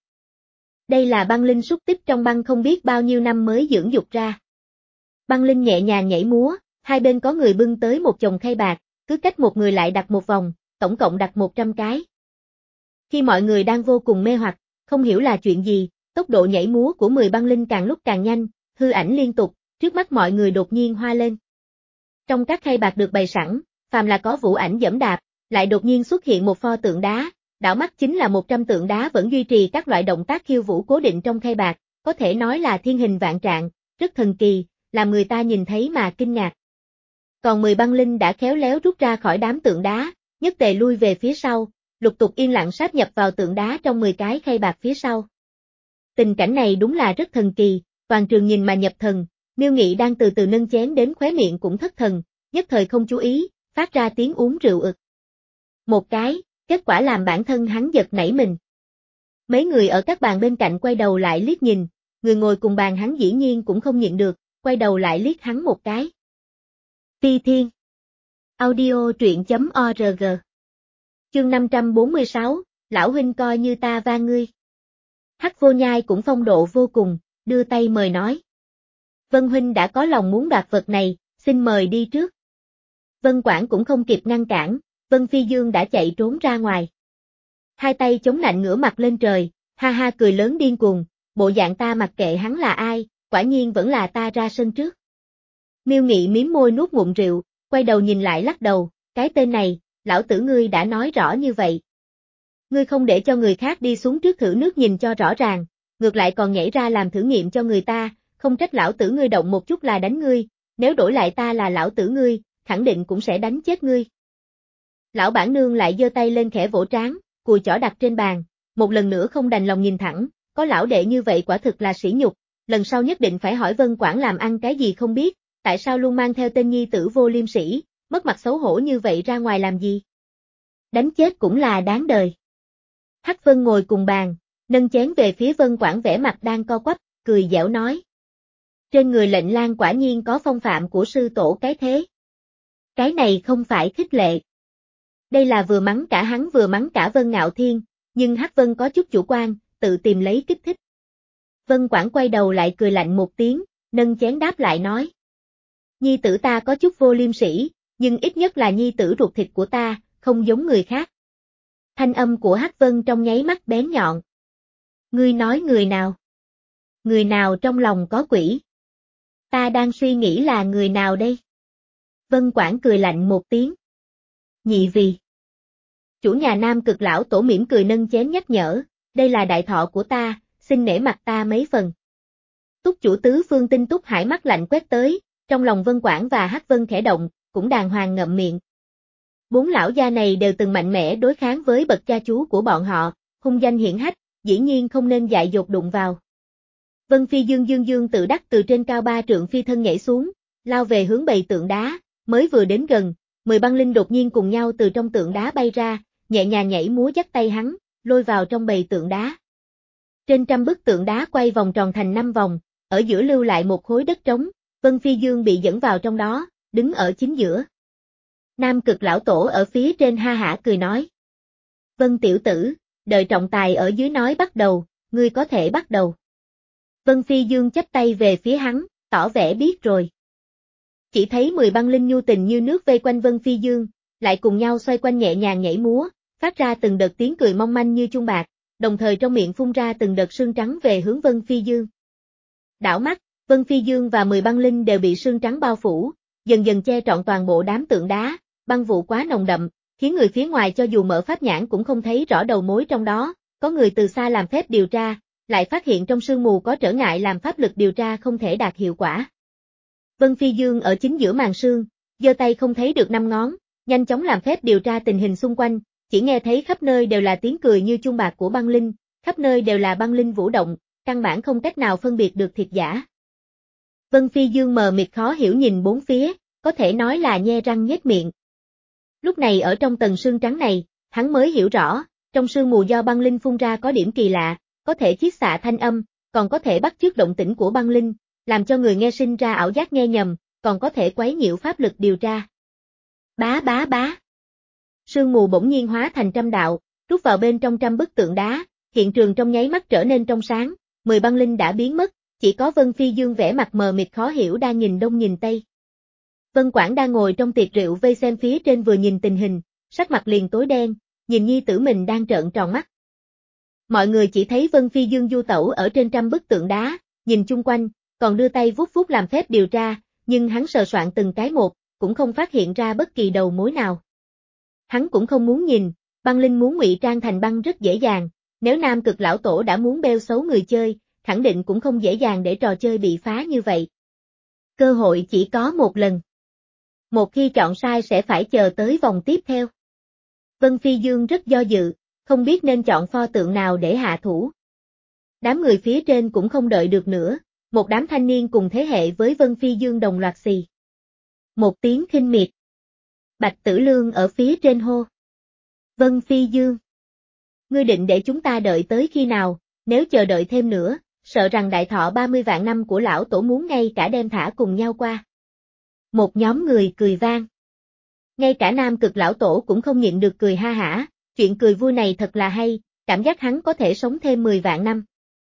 Đây là băng linh xúc tích trong băng không biết bao nhiêu năm mới dưỡng dục ra. Băng linh nhẹ nhàng nhảy múa, hai bên có người bưng tới một chồng khay bạc, cứ cách một người lại đặt một vòng, tổng cộng đặt một trăm cái. Khi mọi người đang vô cùng mê hoặc, không hiểu là chuyện gì, tốc độ nhảy múa của mười băng linh càng lúc càng nhanh, hư ảnh liên tục, trước mắt mọi người đột nhiên hoa lên. Trong các khay bạc được bày sẵn, phàm là có vũ ảnh dẫm đạp, lại đột nhiên xuất hiện một pho tượng đá, đảo mắt chính là một trăm tượng đá vẫn duy trì các loại động tác khiêu vũ cố định trong khay bạc, có thể nói là thiên hình vạn trạng, rất thần kỳ, làm người ta nhìn thấy mà kinh ngạc. Còn mười băng linh đã khéo léo rút ra khỏi đám tượng đá, nhất tề lui về phía sau, lục tục yên lặng sáp nhập vào tượng đá trong mười cái khay bạc phía sau. Tình cảnh này đúng là rất thần kỳ, toàn trường nhìn mà nhập thần, Miêu Nghị đang từ từ nâng chén đến khóe miệng cũng thất thần, nhất thời không chú ý, phát ra tiếng uống rượu ực. Một cái, kết quả làm bản thân hắn giật nảy mình. Mấy người ở các bàn bên cạnh quay đầu lại liếc nhìn, người ngồi cùng bàn hắn dĩ nhiên cũng không nhịn được, quay đầu lại liếc hắn một cái. Phi Thiên Audio truyện.org Chương năm trăm bốn mươi sáu, Lão huynh coi như ta va ngươi. Hắc Vô Nhai cũng phong độ vô cùng, đưa tay mời nói. Vân huynh đã có lòng muốn đoạt vật này, xin mời đi trước. Vân Quảng cũng không kịp ngăn cản, Vân Phi Dương đã chạy trốn ra ngoài. Hai tay chống nạnh ngửa mặt lên trời, ha ha cười lớn điên cuồng, bộ dạng ta mặc kệ hắn là ai, quả nhiên vẫn là ta ra sân trước. Miêu Nghị mím môi nuốt ngụm rượu, quay đầu nhìn lại lắc đầu, cái tên này, lão tử ngươi đã nói rõ như vậy. Ngươi không để cho người khác đi xuống trước thử nước nhìn cho rõ ràng, ngược lại còn nhảy ra làm thử nghiệm cho người ta, không trách lão tử ngươi động một chút là đánh ngươi, nếu đổi lại ta là lão tử ngươi, khẳng định cũng sẽ đánh chết ngươi. Lão bản nương lại giơ tay lên khẽ vỗ trán, cùi chỏ đặt trên bàn, một lần nữa không đành lòng nhìn thẳng, có lão đệ như vậy quả thực là sỉ nhục, lần sau nhất định phải hỏi Vân Quảng làm ăn cái gì không biết, tại sao luôn mang theo tên nhi tử vô liêm sỉ, mất mặt xấu hổ như vậy ra ngoài làm gì. Đánh chết cũng là đáng đời. Hắc Vân ngồi cùng bàn, nâng chén về phía Vân Quảng vẻ mặt đang co quắp, cười dẻo nói. Trên người lệnh lang quả nhiên có phong phạm của sư tổ cái thế. Cái này không phải khích lệ. Đây là vừa mắng cả hắn vừa mắng cả Vân Ngạo Thiên, nhưng Hắc Vân có chút chủ quan, tự tìm lấy kích thích. Vân Quảng quay đầu lại cười lạnh một tiếng, nâng chén đáp lại nói. Nhi tử ta có chút vô liêm sỉ, nhưng ít nhất là nhi tử ruột thịt của ta, không giống người khác. Thanh âm của Hắc Vân trong nháy mắt bén nhọn. Ngươi nói người nào? Người nào trong lòng có quỷ? Ta đang suy nghĩ là người nào đây? Vân Quảng cười lạnh một tiếng. Nhị vì. Chủ nhà Nam Cực lão tổ mỉm cười nâng chén nhắc nhở, đây là đại thọ của ta, xin nể mặt ta mấy phần. Túc chủ tứ phương tinh Túc Hải mắt lạnh quét tới, trong lòng Vân Quảng và Hắc Vân khẽ động, cũng đàng hoàng ngậm miệng. Bốn lão gia này đều từng mạnh mẽ đối kháng với bậc cha chú của bọn họ, hung danh hiển hách, dĩ nhiên không nên dại dột đụng vào. Vân Phi Dương dương dương tự đắc từ trên cao ba trượng phi thân nhảy xuống, lao về hướng bầy tượng đá, mới vừa đến gần, mười băng linh đột nhiên cùng nhau từ trong tượng đá bay ra, nhẹ nhàng nhảy múa dắt tay hắn, lôi vào trong bầy tượng đá. Trên trăm bức tượng đá quay vòng tròn thành năm vòng, ở giữa lưu lại một khối đất trống, Vân Phi Dương bị dẫn vào trong đó, đứng ở chính giữa. Nam Cực lão tổ ở phía trên ha hả cười nói. Vân tiểu tử, đợi trọng tài ở dưới nói bắt đầu, ngươi có thể bắt đầu. Vân Phi Dương chắp tay về phía hắn, tỏ vẻ biết rồi. Chỉ thấy mười băng linh nhu tình như nước vây quanh Vân Phi Dương, lại cùng nhau xoay quanh nhẹ nhàng nhảy múa, phát ra từng đợt tiếng cười mong manh như chuông bạc, đồng thời trong miệng phun ra từng đợt sương trắng về hướng Vân Phi Dương. Đảo mắt, Vân Phi Dương và mười băng linh đều bị sương trắng bao phủ, dần dần che trọn toàn bộ đám tượng đá, băng vụ quá nồng đậm, khiến người phía ngoài cho dù mở pháp nhãn cũng không thấy rõ đầu mối trong đó, có người từ xa làm phép điều tra, lại phát hiện trong sương mù có trở ngại làm pháp lực điều tra không thể đạt hiệu quả. Vân Phi Dương ở chính giữa màn sương, giơ tay không thấy được năm ngón, nhanh chóng làm phép điều tra tình hình xung quanh, chỉ nghe thấy khắp nơi đều là tiếng cười như chuông bạc của băng linh, khắp nơi đều là băng linh vũ động, căn bản không cách nào phân biệt được thiệt giả. Vân Phi Dương mờ mịt khó hiểu nhìn bốn phía, có thể nói là nhe răng nhếch miệng. Lúc này ở trong tầng sương trắng này, hắn mới hiểu rõ, trong sương mù do băng linh phun ra có điểm kỳ lạ, có thể chiết xạ thanh âm, còn có thể bắt chước động tĩnh của băng linh, làm cho người nghe sinh ra ảo giác nghe nhầm, còn có thể quấy nhiễu pháp lực điều tra. Bá bá bá. Sương mù bỗng nhiên hóa thành trăm đạo, rút vào bên trong trăm bức tượng đá, hiện trường trong nháy mắt trở nên trong sáng, mười băng linh đã biến mất, chỉ có Vân Phi Dương vẻ mặt mờ mịt khó hiểu đang nhìn đông nhìn tây. Vân Quảng đang ngồi trong tiệc rượu vây xem phía trên vừa nhìn tình hình, sắc mặt liền tối đen, nhìn nhi tử mình đang trợn tròn mắt. Mọi người chỉ thấy Vân Phi Dương du tẩu ở trên trăm bức tượng đá, nhìn chung quanh, còn đưa tay vuốt vuốt làm phép điều tra, nhưng hắn sờ soạn từng cái một, cũng không phát hiện ra bất kỳ đầu mối nào. Hắn cũng không muốn nhìn, băng linh muốn ngụy trang thành băng rất dễ dàng, nếu Nam Cực lão tổ đã muốn bêu xấu người chơi, khẳng định cũng không dễ dàng để trò chơi bị phá như vậy. Cơ hội chỉ có một lần. Một khi chọn sai sẽ phải chờ tới vòng tiếp theo. Vân Phi Dương rất do dự, không biết nên chọn pho tượng nào để hạ thủ. Đám người phía trên cũng không đợi được nữa, một đám thanh niên cùng thế hệ với Vân Phi Dương đồng loạt xì. Một tiếng khinh miệt. Bạch Tử Lương ở phía trên hô. Vân Phi Dương. Ngươi định để chúng ta đợi tới khi nào, nếu chờ đợi thêm nữa, sợ rằng đại thọ ba mươi vạn năm của lão tổ muốn ngay cả đem thả cùng nhau qua. Một nhóm người cười vang. Ngay cả Nam Cực lão tổ cũng không nhịn được cười ha hả, chuyện cười vui này thật là hay, cảm giác hắn có thể sống thêm mười vạn năm.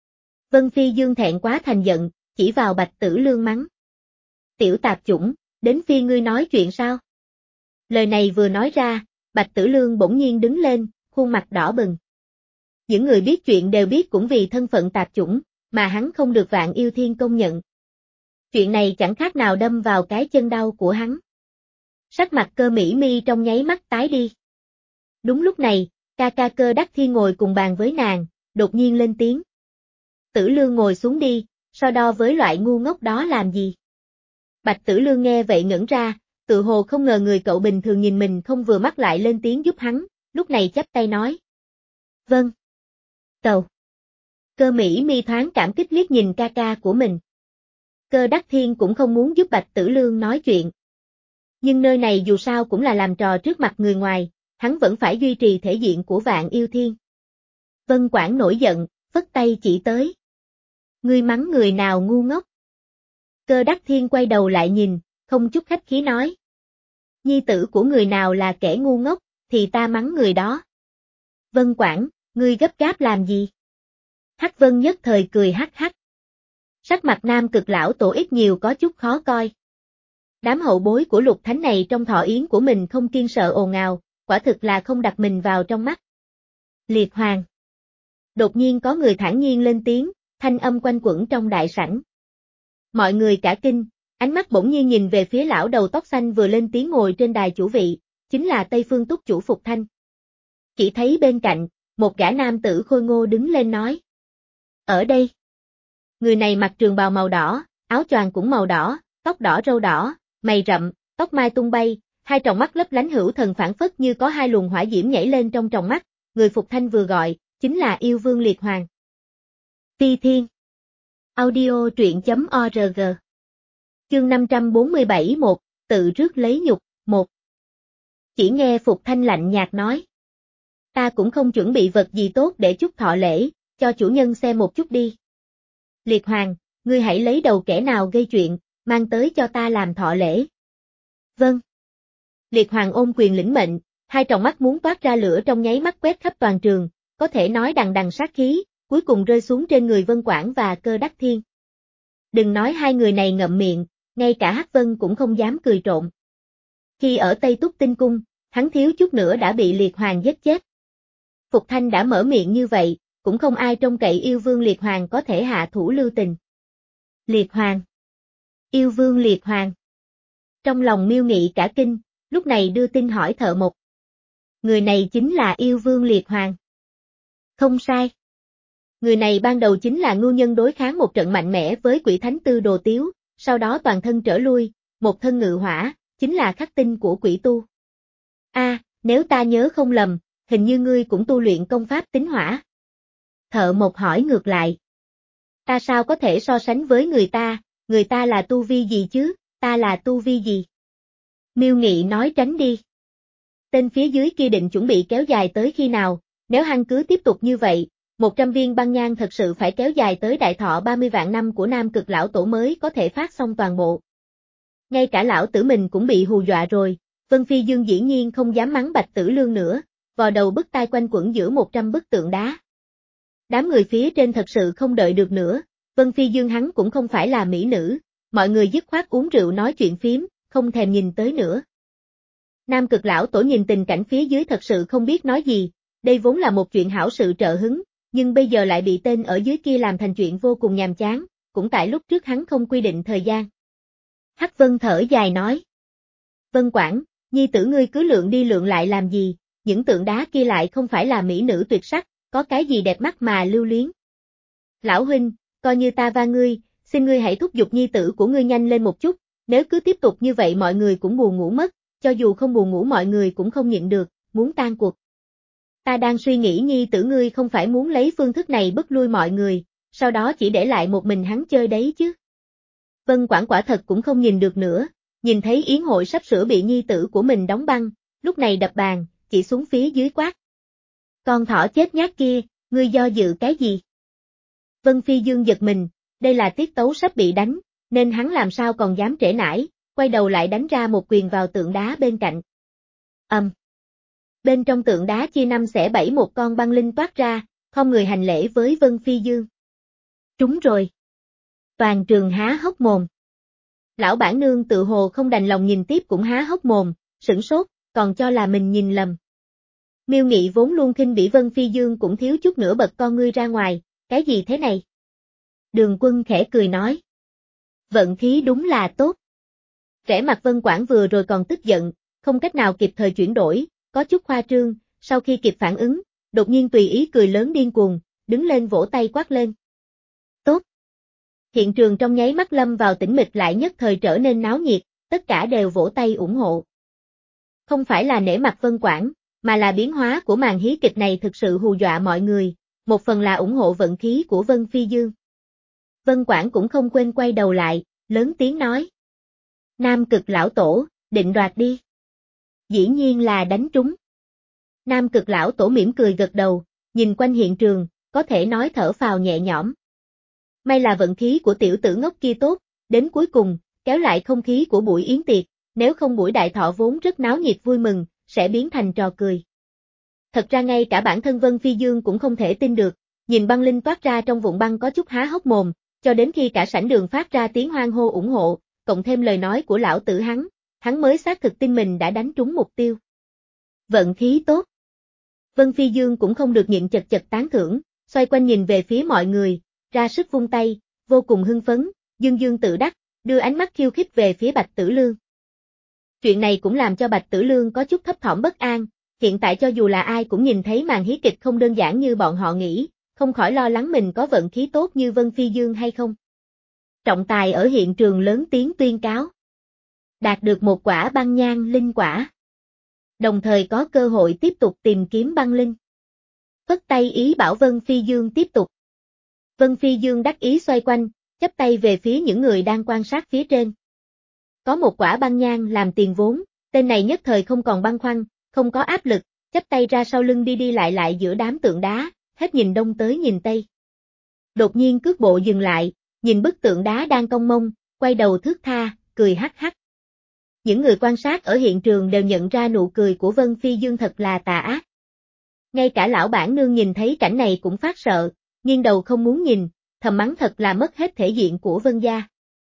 Vân Phi Dương thẹn quá thành giận, chỉ vào Bạch Tử Lương mắng. Tiểu tạp chủng, đến phi ngươi nói chuyện sao? Lời này vừa nói ra, Bạch Tử Lương bỗng nhiên đứng lên, khuôn mặt đỏ bừng. Những người biết chuyện đều biết cũng vì thân phận tạp chủng, mà hắn không được Vạn Yêu Thiên công nhận. Chuyện này chẳng khác nào đâm vào cái chân đau của hắn. Sắc mặt Cơ Mỹ Mi trong nháy mắt tái đi. Đúng lúc này, ca ca Cơ Đắc Thiên ngồi cùng bàn với nàng, đột nhiên lên tiếng. Tử Lương ngồi xuống đi, so đo với loại ngu ngốc đó làm gì? Bạch Tử Lương nghe vậy ngẩn ra, tự hồ không ngờ người cậu bình thường nhìn mình không vừa mắt lại lên tiếng giúp hắn, lúc này chắp tay nói. Vâng. Cầu. Cơ Mỹ Mi thoáng cảm kích liếc nhìn ca ca của mình. Cơ Đắc Thiên cũng không muốn giúp Bạch Tử Lương nói chuyện. Nhưng nơi này dù sao cũng là làm trò trước mặt người ngoài, hắn vẫn phải duy trì thể diện của Vạn Yêu Thiên. Vân Quảng nổi giận, phất tay chỉ tới. Ngươi mắng người nào ngu ngốc? Cơ Đắc Thiên quay đầu lại nhìn, không chút khách khí nói. Nhi tử của người nào là kẻ ngu ngốc, thì ta mắng người đó. Vân Quảng, ngươi gấp gáp làm gì? Hắc Vân nhất thời cười hắc hắc. Sắc mặt Nam Cực lão tổ ít nhiều có chút khó coi. Đám hậu bối của Lục Thánh này trong thọ yến của mình không kiêng sợ ồn ào, quả thực là không đặt mình vào trong mắt. Liệt Hoàng. Đột nhiên có người thản nhiên lên tiếng, thanh âm quanh quẩn trong đại sảnh. Mọi người cả kinh, ánh mắt bỗng nhiên nhìn về phía lão đầu tóc xanh vừa lên tiếng ngồi trên đài chủ vị, chính là Tây Phương Túc chủ Phục Thanh. Chỉ thấy bên cạnh, một gã nam tử khôi ngô đứng lên nói. Ở đây. Người này mặc trường bào màu đỏ, áo choàng cũng màu đỏ, tóc đỏ râu đỏ, mày rậm, tóc mai tung bay, hai tròng mắt lấp lánh hữu thần phảng phất như có hai luồng hỏa diễm nhảy lên trong tròng mắt, người Phục Thanh vừa gọi, chính là yêu vương Liệt Hoàng. Phi Thiên. Audio truyện chấm org. Chương năm trăm bốn mươi bảy một, tự rước lấy nhục, một. Chỉ nghe Phục Thanh lạnh nhạt nói. Ta cũng không chuẩn bị vật gì tốt để chúc thọ lễ, cho chủ nhân xem một chút đi. Liệt Hoàng, ngươi hãy lấy đầu kẻ nào gây chuyện, mang tới cho ta làm thọ lễ. Vâng. Liệt Hoàng ôm quyền lĩnh mệnh, hai tròng mắt muốn toát ra lửa trong nháy mắt quét khắp toàn trường, có thể nói đằng đằng sát khí, cuối cùng rơi xuống trên người Vân Quảng và Cơ Đắc Thiên. Đừng nói hai người này ngậm miệng, ngay cả Hắc Vân cũng không dám cười trộn. Khi ở Tây Túc Tinh Cung, hắn thiếu chút nữa đã bị Liệt Hoàng giết chết. Phục Thanh đã mở miệng như vậy, cũng không ai trông cậy yêu vương Liệt Hoàng có thể hạ thủ lưu tình. Liệt Hoàng. Yêu vương Liệt Hoàng. Trong lòng Miêu Nghị cả kinh, lúc này đưa tin hỏi Thợ Mộc. Người này chính là yêu vương Liệt Hoàng. Không sai. Người này ban đầu chính là ngu nhân đối kháng một trận mạnh mẽ với quỷ thánh Tư Đồ Tiếu, sau đó toàn thân trở lui, một thân ngự hỏa, chính là khắc tinh của quỷ tu. A, à, nếu ta nhớ không lầm, hình như ngươi cũng tu luyện công pháp tính hỏa. Thợ Mộc hỏi ngược lại. Ta sao có thể so sánh với người ta, người ta là tu vi gì chứ, ta là tu vi gì? Miêu Nghị nói tránh đi. Tên phía dưới kia định chuẩn bị kéo dài tới khi nào, nếu hắn cứ tiếp tục như vậy, một trăm viên băng nhang thật sự phải kéo dài tới đại thọ ba mươi vạn năm của Nam Cực lão tổ mới có thể phát xong toàn bộ. Ngay cả lão tử mình cũng bị hù dọa rồi, Vân Phi Dương dĩ nhiên không dám mắng Bạch Tử Lương nữa, vò đầu bứt tai quanh quẩn giữa một trăm bức tượng đá. Đám người phía trên thật sự không đợi được nữa, Vân Phi Dương hắn cũng không phải là mỹ nữ, mọi người dứt khoát uống rượu nói chuyện phím, không thèm nhìn tới nữa. Nam Cực lão tổ nhìn tình cảnh phía dưới thật sự không biết nói gì, đây vốn là một chuyện hảo sự trợ hứng, nhưng bây giờ lại bị tên ở dưới kia làm thành chuyện vô cùng nhàm chán, cũng tại lúc trước hắn không quy định thời gian. Hắc Vân thở dài nói. Vân Quảng, nhi tử ngươi cứ lượn đi lượn lại làm gì, những tượng đá kia lại không phải là mỹ nữ tuyệt sắc, có cái gì đẹp mắt mà lưu luyến. Lão huynh, coi như ta va ngươi, xin ngươi hãy thúc giục nhi tử của ngươi nhanh lên một chút, nếu cứ tiếp tục như vậy mọi người cũng buồn ngủ mất, cho dù không buồn ngủ mọi người cũng không nhịn được, muốn tan cuộc. Ta đang suy nghĩ nhi tử ngươi không phải muốn lấy phương thức này bức lui mọi người, sau đó chỉ để lại một mình hắn chơi đấy chứ. Vân Quảng quả thật cũng không nhìn được nữa, nhìn thấy yến hội sắp sửa bị nhi tử của mình đóng băng, lúc này đập bàn, chỉ xuống phía dưới quát. Con thỏ chết nhát kia, ngươi do dự cái gì? Vân Phi Dương giật mình, đây là tiết tấu sắp bị đánh, nên hắn làm sao còn dám trễ nải, quay đầu lại đánh ra một quyền vào tượng đá bên cạnh. Ầm. Um. Bên trong tượng đá chia năm xẻ bảy một con băng linh toát ra, không người hành lễ với Vân Phi Dương. Trúng rồi. Toàn trường há hốc mồm. Lão bản nương tự hồ không đành lòng nhìn tiếp cũng há hốc mồm, sửng sốt, còn cho là mình nhìn lầm. Miêu Nghị vốn luôn khinh bỉ Vân Phi Dương cũng thiếu chút nữa bật con ngươi ra ngoài, cái gì thế này? Đường Quân khẽ cười nói. Vận khí đúng là tốt. Vẻ mặt Vân Quảng vừa rồi còn tức giận, không cách nào kịp thời chuyển đổi, có chút khoa trương, sau khi kịp phản ứng, đột nhiên tùy ý cười lớn điên cuồng, đứng lên vỗ tay quát lên. Tốt. Hiện trường trong nháy mắt lâm vào tĩnh mịch lại nhất thời trở nên náo nhiệt, tất cả đều vỗ tay ủng hộ. Không phải là nể mặt Vân Quảng, mà là biến hóa của màn hí kịch này thực sự hù dọa mọi người, một phần là ủng hộ vận khí của Vân Phi Dương. Vân Quảng cũng không quên quay đầu lại, lớn tiếng nói. Nam Cực lão tổ, định đoạt đi. Dĩ nhiên là đánh trúng. Nam Cực lão tổ mỉm cười gật đầu, nhìn quanh hiện trường, có thể nói thở phào nhẹ nhõm. May là vận khí của tiểu tử ngốc kia tốt, đến cuối cùng, kéo lại không khí của buổi yến tiệc, nếu không buổi đại thọ vốn rất náo nhiệt vui mừng, sẽ biến thành trò cười. Thật ra ngay cả bản thân Vân Phi Dương cũng không thể tin được, nhìn băng linh toát ra trong vụn băng có chút há hốc mồm, cho đến khi cả sảnh đường phát ra tiếng hoan hô ủng hộ, cộng thêm lời nói của lão tử hắn, hắn mới xác thực tin mình đã đánh trúng mục tiêu. Vận khí tốt. Vân Phi Dương cũng không được nhịn chật chật tán thưởng, xoay quanh nhìn về phía mọi người, ra sức vung tay, vô cùng hưng phấn, dương dương tự đắc, đưa ánh mắt khiêu khích về phía Bạch Tử Lương. Chuyện này cũng làm cho Bạch Tử Lương có chút thấp thỏm bất an, hiện tại cho dù là ai cũng nhìn thấy màn hí kịch không đơn giản như bọn họ nghĩ, không khỏi lo lắng mình có vận khí tốt như Vân Phi Dương hay không. Trọng tài ở hiện trường lớn tiếng tuyên cáo. Đạt được một quả băng nhang linh quả. Đồng thời có cơ hội tiếp tục tìm kiếm băng linh. Phất tay ý bảo Vân Phi Dương tiếp tục. Vân Phi Dương đắc ý xoay quanh, chắp tay về phía những người đang quan sát phía trên. Có một quả băng nhang làm tiền vốn, tên này nhất thời không còn băn khoăn, không có áp lực, chắp tay ra sau lưng đi đi lại lại giữa đám tượng đá, hết nhìn đông tới nhìn tây. Đột nhiên cước bộ dừng lại, nhìn bức tượng đá đang cong mông, quay đầu thướt tha, cười hắc hắc. Những người quan sát ở hiện trường đều nhận ra nụ cười của Vân Phi Dương thật là tà ác. Ngay cả lão bản nương nhìn thấy cảnh này cũng phát sợ, nghiêng đầu không muốn nhìn, thầm mắng thật là mất hết thể diện của Vân gia.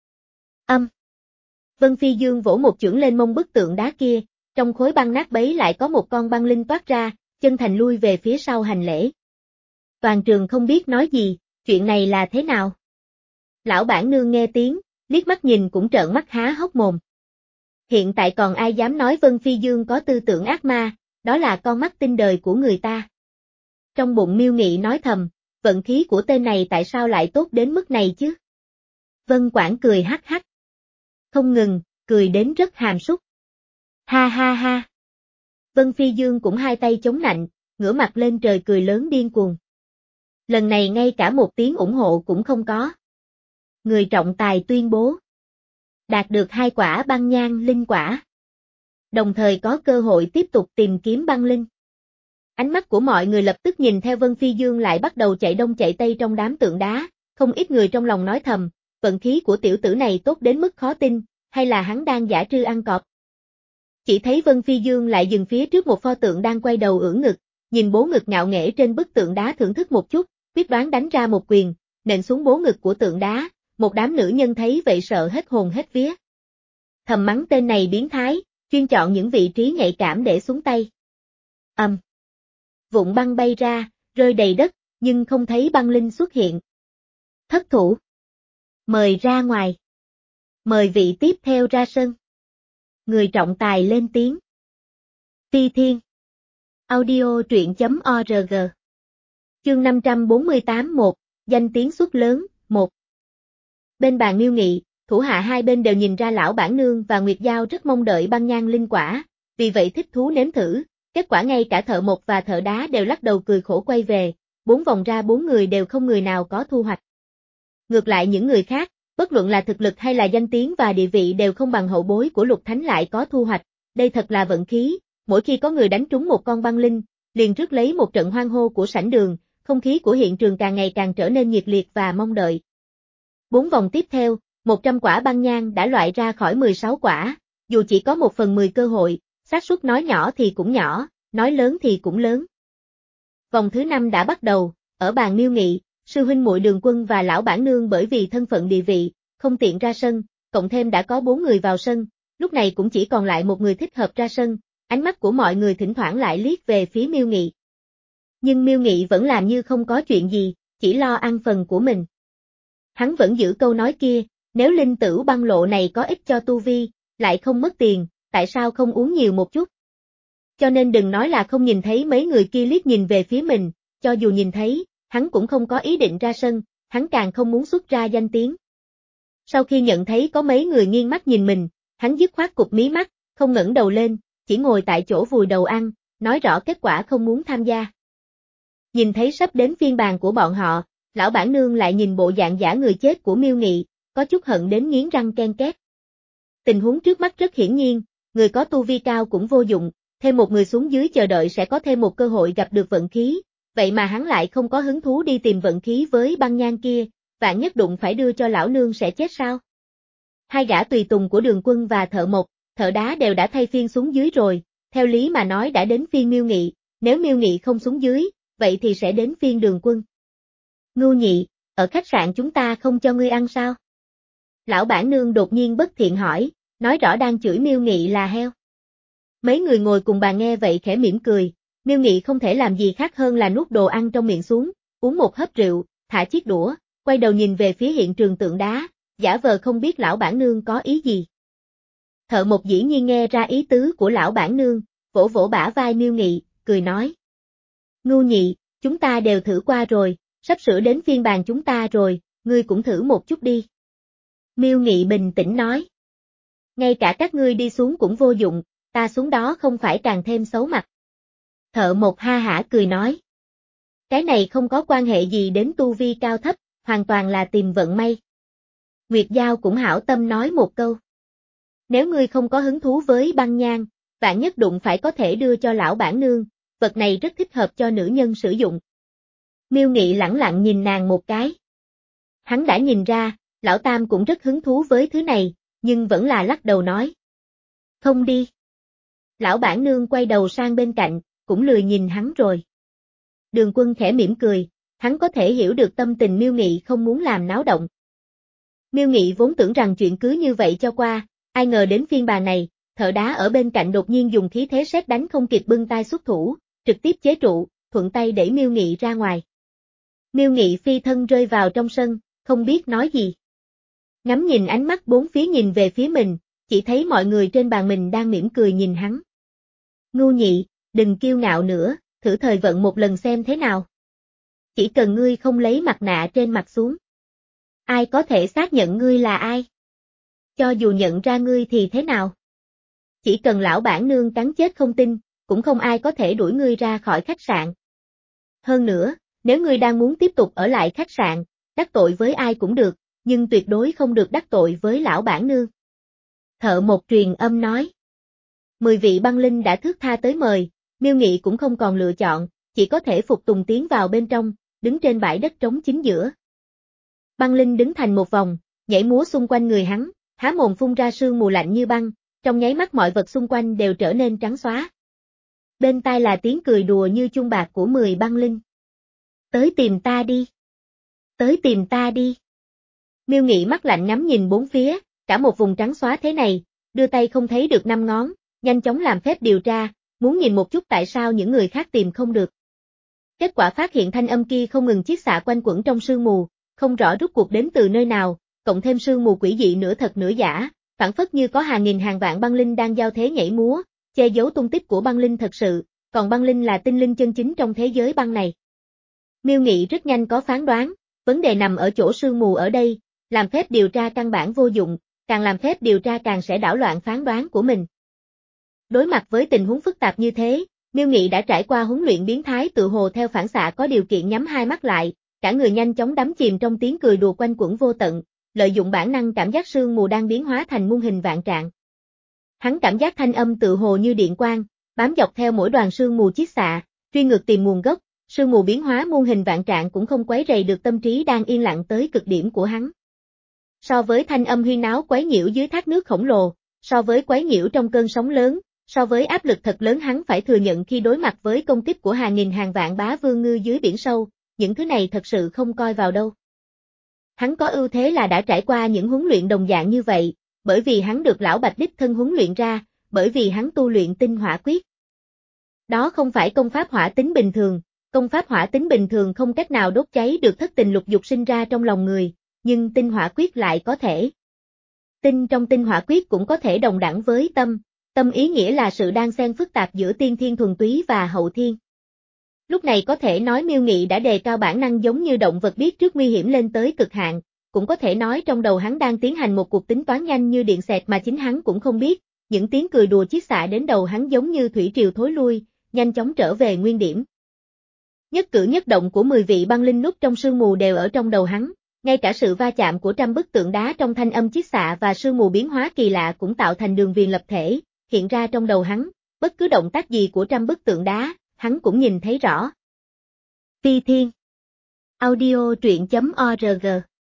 Âm. Vân Phi Dương vỗ một chưởng lên mông bức tượng đá kia, trong khối băng nát bấy lại có một con băng linh toát ra, chân thành lui về phía sau hành lễ. Toàn trường không biết nói gì, chuyện này là thế nào? Lão bản nương nghe tiếng, liếc mắt nhìn cũng trợn mắt há hốc mồm. Hiện tại còn ai dám nói Vân Phi Dương có tư tưởng ác ma, đó là con mắt tinh đời của người ta. Trong bụng Miêu Nghị nói thầm, vận khí của tên này tại sao lại tốt đến mức này chứ? Vân Quảng cười hắc hắc. Không ngừng, cười đến rất hàm súc. Ha ha ha. Vân Phi Dương cũng hai tay chống nạnh, ngửa mặt lên trời cười lớn điên cuồng. Lần này ngay cả một tiếng ủng hộ cũng không có. Người trọng tài tuyên bố. Đạt được hai quả băng nhang linh quả. Đồng thời có cơ hội tiếp tục tìm kiếm băng linh. Ánh mắt của mọi người lập tức nhìn theo Vân Phi Dương lại bắt đầu chạy đông chạy tây trong đám tượng đá, không ít người trong lòng nói thầm, vận khí của tiểu tử này tốt đến mức khó tin, hay là hắn đang giả trư ăn cọp. Chỉ thấy Vân Phi Dương lại dừng phía trước một pho tượng đang quay đầu ưỡn ngực, nhìn bố ngực ngạo nghễ trên bức tượng đá thưởng thức một chút, quyết đoán đánh ra một quyền, nện xuống bố ngực của tượng đá, một đám nữ nhân thấy vậy sợ hết hồn hết vía. Thầm mắng tên này biến thái, chuyên chọn những vị trí nhạy cảm để xuống tay. Ầm. Um. Vụn băng bay ra, rơi đầy đất, nhưng không thấy băng linh xuất hiện. Thất thủ. Mời ra ngoài. Mời vị tiếp theo ra sân. Người trọng tài lên tiếng. Phi Thiên. Audio truyện chấm org. Chương năm trăm bốn mươi tám một, danh tiếng xuất lớn, một. Bên bàn Miêu Nghị, thủ hạ hai bên đều nhìn ra lão bản nương và Nguyệt Giao rất mong đợi băng nhang linh quả, vì vậy thích thú nếm thử, kết quả ngay cả thợ mộc và thợ đá đều lắc đầu cười khổ quay về, bốn vòng ra bốn người đều không người nào có thu hoạch. Ngược lại những người khác, bất luận là thực lực hay là danh tiếng và địa vị đều không bằng hậu bối của Lục Thánh lại có thu hoạch, đây thật là vận khí, mỗi khi có người đánh trúng một con băng linh, liền rước lấy một trận hoan hô của sảnh đường, không khí của hiện trường càng ngày càng trở nên nhiệt liệt và mong đợi. Bốn vòng tiếp theo, một trăm quả băng nhang đã loại ra khỏi mười sáu quả, dù chỉ có một phần mười cơ hội, xác suất nói nhỏ thì cũng nhỏ, nói lớn thì cũng lớn. Vòng thứ năm đã bắt đầu, ở bàn Miêu Nghị, sư huynh muội Đường Quân và lão bản nương bởi vì thân phận địa vị, không tiện ra sân, cộng thêm đã có bốn người vào sân, lúc này cũng chỉ còn lại một người thích hợp ra sân, ánh mắt của mọi người thỉnh thoảng lại liếc về phía Miêu Nghị. Nhưng Miêu Nghị vẫn làm như không có chuyện gì, chỉ lo ăn phần của mình. Hắn vẫn giữ câu nói kia, nếu linh tửu băng lộ này có ích cho tu vi, lại không mất tiền, tại sao không uống nhiều một chút? Cho nên đừng nói là không nhìn thấy mấy người kia liếc nhìn về phía mình, cho dù nhìn thấy, hắn cũng không có ý định ra sân, hắn càng không muốn xuất ra danh tiếng. Sau khi nhận thấy có mấy người nghiêng mắt nhìn mình, hắn dứt khoát cụp mí mắt, không ngẩng đầu lên, chỉ ngồi tại chỗ vùi đầu ăn, nói rõ kết quả không muốn tham gia. Nhìn thấy sắp đến phiên bàn của bọn họ, lão bản nương lại nhìn bộ dạng giả người chết của Miêu Nghị, có chút hận đến nghiến răng ken két. Tình huống trước mắt rất hiển nhiên, người có tu vi cao cũng vô dụng, thêm một người xuống dưới chờ đợi sẽ có thêm một cơ hội gặp được vận khí, vậy mà hắn lại không có hứng thú đi tìm vận khí với băng nhang kia, vạn nhất đụng phải đưa cho lão nương sẽ chết sao? Hai gã tùy tùng của Đường Quân và thợ mộc, thợ đá đều đã thay phiên xuống dưới rồi, theo lý mà nói đã đến phiên Miêu Nghị, nếu Miêu Nghị không xuống dưới, vậy thì sẽ đến phiên Đường Quân. Ngưu Nhị, ở khách sạn chúng ta không cho ngươi ăn sao? Lão bản nương đột nhiên bất thiện hỏi, nói rõ đang chửi Miêu Nghị là heo. Mấy người ngồi cùng bàn nghe vậy khẽ mỉm cười, Miêu Nghị không thể làm gì khác hơn là nuốt đồ ăn trong miệng xuống, uống một hớp rượu, thả chiếc đũa, quay đầu nhìn về phía hiện trường tượng đá, giả vờ không biết lão bản nương có ý gì. Thợ mộc dĩ nhiên nghe ra ý tứ của lão bản nương, vỗ vỗ bả vai Miêu Nghị, cười nói. Ngưu Nhị, chúng ta đều thử qua rồi, sắp sửa đến phiên bàn chúng ta rồi, ngươi cũng thử một chút đi. Miêu Nghị bình tĩnh nói. Ngay cả các ngươi đi xuống cũng vô dụng, ta xuống đó không phải càng thêm xấu mặt. Thợ mộc ha hả cười nói. Cái này không có quan hệ gì đến tu vi cao thấp, hoàn toàn là tìm vận may. Nguyệt Giao cũng hảo tâm nói một câu. Nếu ngươi không có hứng thú với băng nhang, vạn nhất đụng phải có thể đưa cho lão bản nương, vật này rất thích hợp cho nữ nhân sử dụng. Miêu Nghị lẳng lặng nhìn nàng một cái. Hắn đã nhìn ra, lão tam cũng rất hứng thú với thứ này, nhưng vẫn là lắc đầu nói. Không đi. Lão bản nương quay đầu sang bên cạnh, cũng lười nhìn hắn rồi. Đường Quân khẽ mỉm cười, hắn có thể hiểu được tâm tình Miêu Nghị không muốn làm náo động. Miêu Nghị vốn tưởng rằng chuyện cứ như vậy cho qua, ai ngờ đến phiên bà này, thợ đá ở bên cạnh đột nhiên dùng khí thế sét đánh không kịp bưng tay xuất thủ, trực tiếp chế trụ, thuận tay đẩy Miêu Nghị ra ngoài. Miêu Nghị phi thân rơi vào trong sân, không biết nói gì. Ngắm nhìn ánh mắt bốn phía nhìn về phía mình, chỉ thấy mọi người trên bàn mình đang mỉm cười nhìn hắn. Ngưu Nhị, đừng kiêu ngạo nữa, thử thời vận một lần xem thế nào. Chỉ cần ngươi không lấy mặt nạ trên mặt xuống. Ai có thể xác nhận ngươi là ai? Cho dù nhận ra ngươi thì thế nào? Chỉ cần lão bản nương cắn chết không tin, cũng không ai có thể đuổi ngươi ra khỏi khách sạn. Hơn nữa, nếu ngươi đang muốn tiếp tục ở lại khách sạn, đắc tội với ai cũng được, nhưng tuyệt đối không được đắc tội với lão bản nương. Thợ mộc truyền âm nói. Mười vị băng linh đã thước tha tới mời, Miêu Nghị cũng không còn lựa chọn, chỉ có thể phục tùng tiến vào bên trong, đứng trên bãi đất trống chính giữa. Băng linh đứng thành một vòng, nhảy múa xung quanh người hắn, há mồm phun ra sương mù lạnh như băng, trong nháy mắt mọi vật xung quanh đều trở nên trắng xóa. Bên tai là tiếng cười đùa như chuông bạc của mười băng linh. Tới tìm ta đi. Tới tìm ta đi. Miêu Nghị mắt lạnh ngắm nhìn bốn phía, cả một vùng trắng xóa thế này, đưa tay không thấy được năm ngón, nhanh chóng làm phép điều tra, muốn nhìn một chút tại sao những người khác tìm không được. Kết quả phát hiện thanh âm kia không ngừng chiết xạ quanh quẩn trong sương mù, không rõ rốt cuộc đến từ nơi nào, cộng thêm sương mù quỷ dị nửa thật nửa giả, phản phất như có hàng nghìn hàng vạn băng linh đang giao thế nhảy múa, che giấu tung tích của băng linh thật sự, còn băng linh là tinh linh chân chính trong thế giới băng này. Miêu Nghị rất nhanh có phán đoán, vấn đề nằm ở chỗ sương mù ở đây, làm phép điều tra căn bản vô dụng, càng làm phép điều tra càng sẽ đảo loạn phán đoán của mình. Đối mặt với tình huống phức tạp như thế, Miêu Nghị đã trải qua huấn luyện biến thái tự hồ theo phản xạ có điều kiện nhắm hai mắt lại, cả người nhanh chóng đắm chìm trong tiếng cười đùa quanh quẩn vô tận, lợi dụng bản năng cảm giác sương mù đang biến hóa thành muôn hình vạn trạng. Hắn cảm giác thanh âm tự hồ như điện quang, bám dọc theo mỗi đoàn sương mù chiết xạ, truy ngược tìm nguồn gốc, sương mù biến hóa muôn hình vạn trạng cũng không quấy rầy được tâm trí đang yên lặng tới cực điểm của hắn. So với thanh âm huyên náo quấy nhiễu dưới thác nước khổng lồ, so với quấy nhiễu trong cơn sóng lớn, so với áp lực thật lớn hắn phải thừa nhận khi đối mặt với công kích của hàng nghìn hàng vạn bá vương ngư dưới biển sâu, những thứ này thật sự không coi vào đâu. Hắn có ưu thế là đã trải qua những huấn luyện đồng dạng như vậy, bởi vì hắn được lão Bạch đích thân huấn luyện ra, bởi vì hắn tu luyện tinh hỏa quyết. Đó không phải công pháp hỏa tính bình thường, công pháp hỏa tính bình thường không cách nào đốt cháy được thất tình lục dục sinh ra trong lòng người, nhưng tinh hỏa quyết lại có thể. Tinh trong tinh hỏa quyết cũng có thể đồng đẳng với tâm, tâm ý nghĩa là sự đan xen phức tạp giữa tiên thiên thuần túy và hậu thiên. Lúc này có thể nói Miêu Nghị đã đề cao bản năng giống như động vật biết trước nguy hiểm lên tới cực hạn, cũng có thể nói trong đầu hắn đang tiến hành một cuộc tính toán nhanh như điện xẹt mà chính hắn cũng không biết, những tiếng cười đùa chiết xạ đến đầu hắn giống như thủy triều thối lui, nhanh chóng trở về nguyên điểm. Nhất cử nhất động của mười vị băng linh nút trong sương mù đều ở trong đầu hắn, ngay cả sự va chạm của trăm bức tượng đá trong thanh âm chiết xạ và sương mù biến hóa kỳ lạ cũng tạo thành đường viền lập thể, hiện ra trong đầu hắn, bất cứ động tác gì của trăm bức tượng đá, hắn cũng nhìn thấy rõ. Phi Thiên Audio truyện.org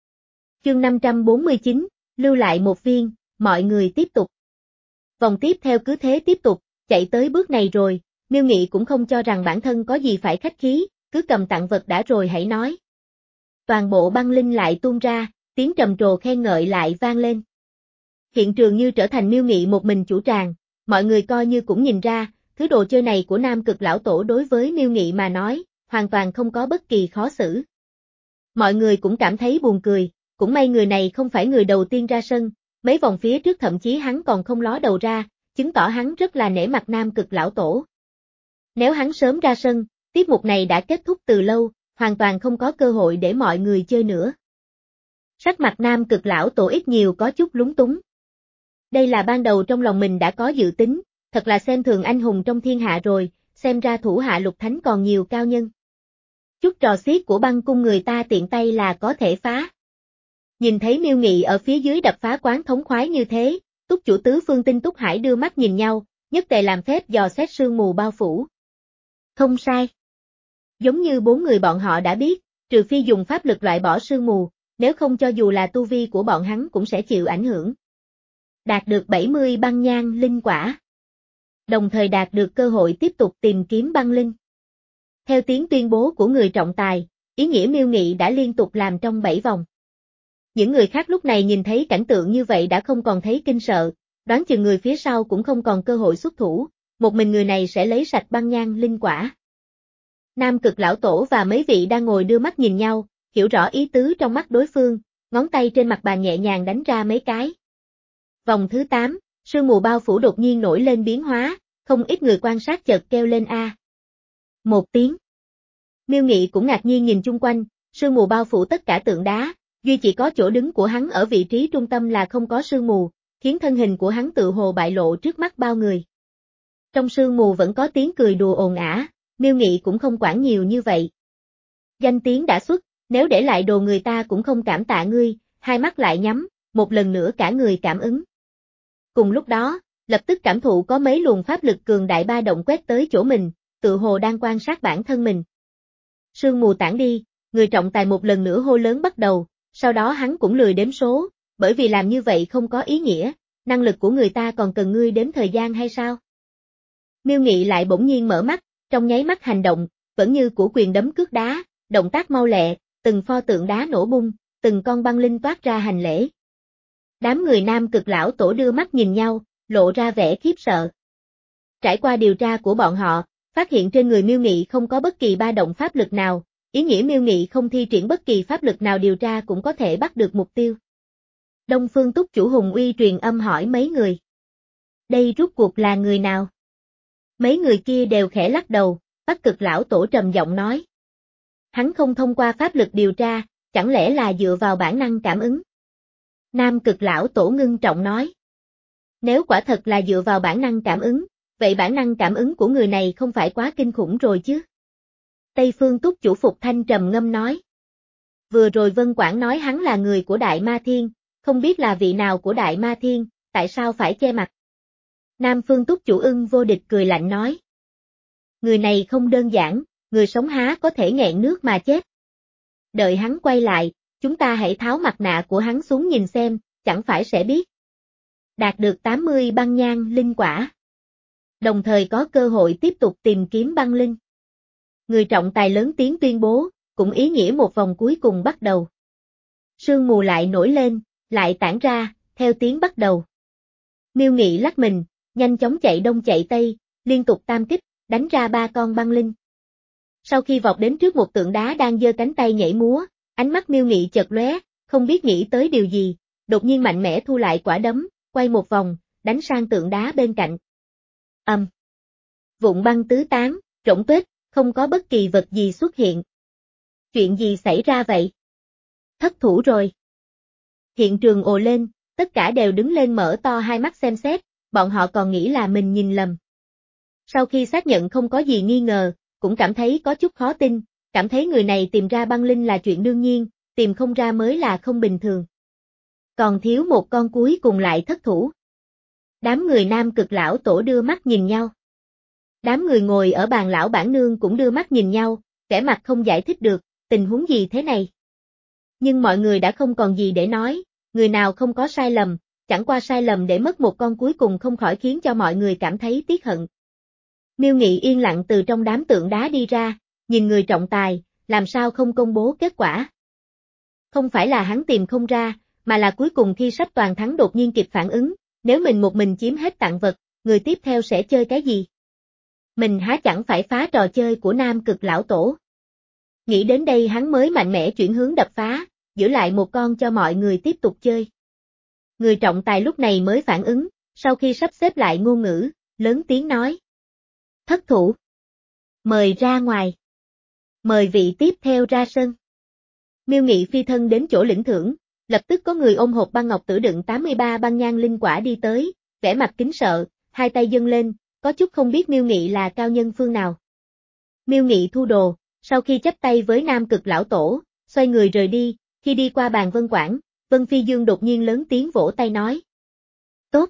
Chương năm trăm bốn mươi chín, lưu lại một viên, mọi người tiếp tục. Vòng tiếp theo cứ thế tiếp tục, chạy tới bước này rồi, Miêu Nghị cũng không cho rằng bản thân có gì phải khách khí, cứ cầm tặng vật đã rồi hãy nói. Toàn bộ băng linh lại tuôn ra, tiếng trầm trồ khen ngợi lại vang lên. Hiện trường như trở thành Miêu Nghị một mình chủ tràng, mọi người coi như cũng nhìn ra, thứ đồ chơi này của Nam Cực lão tổ đối với Miêu Nghị mà nói, hoàn toàn không có bất kỳ khó xử. Mọi người cũng cảm thấy buồn cười, cũng may người này không phải người đầu tiên ra sân, mấy vòng phía trước thậm chí hắn còn không ló đầu ra, chứng tỏ hắn rất là nể mặt Nam Cực lão tổ. Nếu hắn sớm ra sân, tiết mục này đã kết thúc từ lâu, hoàn toàn không có cơ hội để mọi người chơi nữa. Sắc mặt Nam Cực lão tổ ít nhiều có chút lúng túng. Đây là ban đầu trong lòng mình đã có dự tính, thật là xem thường anh hùng trong thiên hạ rồi, xem ra thủ hạ Lục Thánh còn nhiều cao nhân. Chút trò xiết của băng cung người ta tiện tay là có thể phá. Nhìn thấy Miêu Nghị ở phía dưới đập phá quán thống khoái như thế, Túc chủ tứ phương Tinh Túc Hải đưa mắt nhìn nhau, nhất tề làm phép dò xét sương mù bao phủ. Không sai. Giống như bốn người bọn họ đã biết, trừ phi dùng pháp lực loại bỏ sương mù, nếu không cho dù là tu vi của bọn hắn cũng sẽ chịu ảnh hưởng. Đạt được bảy mươi băng nhang linh quả. Đồng thời đạt được cơ hội tiếp tục tìm kiếm băng linh. Theo tiếng tuyên bố của người trọng tài, ý nghĩa Miêu Nghị đã liên tục làm trong bảy vòng. Những người khác lúc này nhìn thấy cảnh tượng như vậy đã không còn thấy kinh sợ, đoán chừng người phía sau cũng không còn cơ hội xuất thủ, một mình người này sẽ lấy sạch băng nhang linh quả. Nam Cực lão tổ và mấy vị đang ngồi đưa mắt nhìn nhau, hiểu rõ ý tứ trong mắt đối phương, ngón tay trên mặt bàn nhẹ nhàng đánh ra mấy cái. Vòng thứ tám, sương mù bao phủ đột nhiên nổi lên biến hóa, không ít người quan sát chợt kêu lên a. Một tiếng. Miêu Nghị cũng ngạc nhiên nhìn chung quanh, sương mù bao phủ tất cả tượng đá, duy chỉ có chỗ đứng của hắn ở vị trí trung tâm là không có sương mù, khiến thân hình của hắn tự hồ bại lộ trước mắt bao người. Trong sương mù vẫn có tiếng cười đùa ồn ào, Miêu Nghị cũng không quản nhiều như vậy. Danh tiếng đã xuất, nếu để lại đồ người ta cũng không cảm tạ ngươi, hai mắt lại nhắm, một lần nữa cả người cảm ứng. Cùng lúc đó, lập tức cảm thụ có mấy luồng pháp lực cường đại ba động quét tới chỗ mình, tự hồ đang quan sát bản thân mình. Sương mù tản đi, người trọng tài một lần nữa hô lớn bắt đầu, sau đó hắn cũng lười đếm số, bởi vì làm như vậy không có ý nghĩa, năng lực của người ta còn cần ngươi đếm thời gian hay sao? Miêu Nghị lại bỗng nhiên mở mắt, trong nháy mắt hành động, vẫn như của quyền đấm cước đá, động tác mau lẹ, từng pho tượng đá nổ bung, từng con băng linh toát ra hành lễ. Đám người Nam Cực lão tổ đưa mắt nhìn nhau, lộ ra vẻ khiếp sợ. Trải qua điều tra của bọn họ, phát hiện trên người Miêu Nghị không có bất kỳ ba động pháp lực nào, ý nghĩa Miêu Nghị không thi triển bất kỳ pháp lực nào điều tra cũng có thể bắt được mục tiêu. Đông Phương Túc chủ Hùng Uy truyền âm hỏi mấy người. Đây rút cuộc là người nào? Mấy người kia đều khẽ lắc đầu, Bắc Cực lão tổ trầm giọng nói. Hắn không thông qua pháp lực điều tra, chẳng lẽ là dựa vào bản năng cảm ứng? Nam Cực lão tổ ngưng trọng nói. Nếu quả thật là dựa vào bản năng cảm ứng, vậy bản năng cảm ứng của người này không phải quá kinh khủng rồi chứ? Tây Phương Túc chủ Phục Thanh trầm ngâm nói. Vừa rồi Vân Quảng nói hắn là người của Đại Ma Thiên, không biết là vị nào của Đại Ma Thiên, tại sao phải che mặt? Nam Phương Túc chủ Ưng Vô Địch cười lạnh nói. Người này không đơn giản, người sống há có thể nghẹn nước mà chết. Đợi hắn quay lại, chúng ta hãy tháo mặt nạ của hắn xuống nhìn xem, chẳng phải sẽ biết. Đạt được tám mươi băng nhang linh quả. Đồng thời có cơ hội tiếp tục tìm kiếm băng linh. Người trọng tài lớn tiếng tuyên bố, cũng ý nghĩa một vòng cuối cùng bắt đầu. Sương mù lại nổi lên, lại tản ra, theo tiếng bắt đầu. Miêu Nghị lắc mình, nhanh chóng chạy đông chạy tây, liên tục tam kích, đánh ra ba con băng linh. Sau khi vọt đến trước một tượng đá đang giơ cánh tay nhảy múa, ánh mắt Miêu Nghị chợt lóe, không biết nghĩ tới điều gì, đột nhiên mạnh mẽ thu lại quả đấm, quay một vòng, đánh sang tượng đá bên cạnh. Ầm. Um. Vụn băng tứ tán, rỗng tuếch, không có bất kỳ vật gì xuất hiện. Chuyện gì xảy ra vậy? Thất thủ rồi. Hiện trường ồ lên, tất cả đều đứng lên mở to hai mắt xem xét, bọn họ còn nghĩ là mình nhìn lầm. Sau khi xác nhận không có gì nghi ngờ, cũng cảm thấy có chút khó tin, cảm thấy người này tìm ra băng linh là chuyện đương nhiên, tìm không ra mới là không bình thường. Còn thiếu một con cuối cùng lại thất thủ. Đám người Nam Cực lão tổ đưa mắt nhìn nhau. Đám người ngồi ở bàn lão bản nương cũng đưa mắt nhìn nhau, vẻ mặt không giải thích được, tình huống gì thế này. Nhưng mọi người đã không còn gì để nói, người nào không có sai lầm, chẳng qua sai lầm để mất một con cuối cùng không khỏi khiến cho mọi người cảm thấy tiếc hận. Miêu Nghị yên lặng từ trong đám tượng đá đi ra, nhìn người trọng tài, làm sao không công bố kết quả. Không phải là hắn tìm không ra, mà là cuối cùng khi sắp toàn thắng đột nhiên kịp phản ứng, nếu mình một mình chiếm hết tặng vật, người tiếp theo sẽ chơi cái gì? Mình há chẳng phải phá trò chơi của Nam Cực lão tổ. Nghĩ đến đây hắn mới mạnh mẽ chuyển hướng đập phá, giữ lại một con cho mọi người tiếp tục chơi. Người trọng tài lúc này mới phản ứng, sau khi sắp xếp lại ngôn ngữ, lớn tiếng nói. Thất thủ. Mời ra ngoài. Mời vị tiếp theo ra sân. Miêu Nghị phi thân đến chỗ lĩnh thưởng, lập tức có người ôm hộp băng ngọc tử đựng tám mươi ba băng nhang linh quả đi tới, vẻ mặt kính sợ, hai tay dâng lên, có chút không biết Miêu Nghị là cao nhân phương nào. Miêu Nghị thu đồ, sau khi chắp tay với Nam Cực lão tổ, xoay người rời đi, khi đi qua bàn Vân Quảng, Vân Phi Dương đột nhiên lớn tiếng vỗ tay nói. Tốt.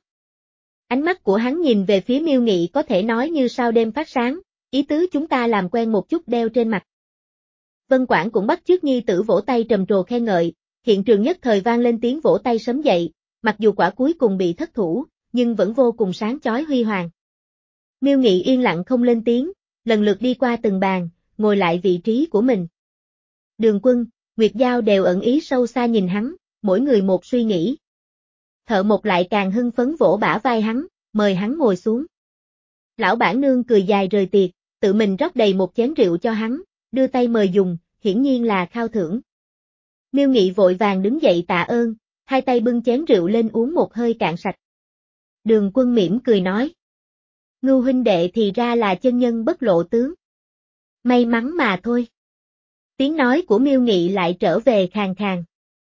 Ánh mắt của hắn nhìn về phía Miêu Nghị có thể nói như sao đêm phát sáng, ý tứ chúng ta làm quen một chút đeo trên mặt. Vân Quảng cũng bắt chước nhi tử vỗ tay trầm trồ khen ngợi, hiện trường nhất thời vang lên tiếng vỗ tay sấm dậy, mặc dù quả cuối cùng bị thất thủ, nhưng vẫn vô cùng sáng chói huy hoàng. Miêu Nghị yên lặng không lên tiếng, lần lượt đi qua từng bàn, ngồi lại vị trí của mình. Đường Quân, Nguyệt Giao đều ẩn ý sâu xa nhìn hắn, mỗi người một suy nghĩ. Thợ Mộc lại càng hưng phấn vỗ bả vai hắn, mời hắn ngồi xuống. Lão bản nương cười dài rời tiệc, tự mình rót đầy một chén rượu cho hắn, đưa tay mời dùng, hiển nhiên là khao thưởng. Miêu Nghị vội vàng đứng dậy tạ ơn, hai tay bưng chén rượu lên uống một hơi cạn sạch. Đường Quân mỉm cười nói. Ngưu huynh đệ thì ra là chân nhân bất lộ tướng. May mắn mà thôi. Tiếng nói của Miêu Nghị lại trở về khàn khàn.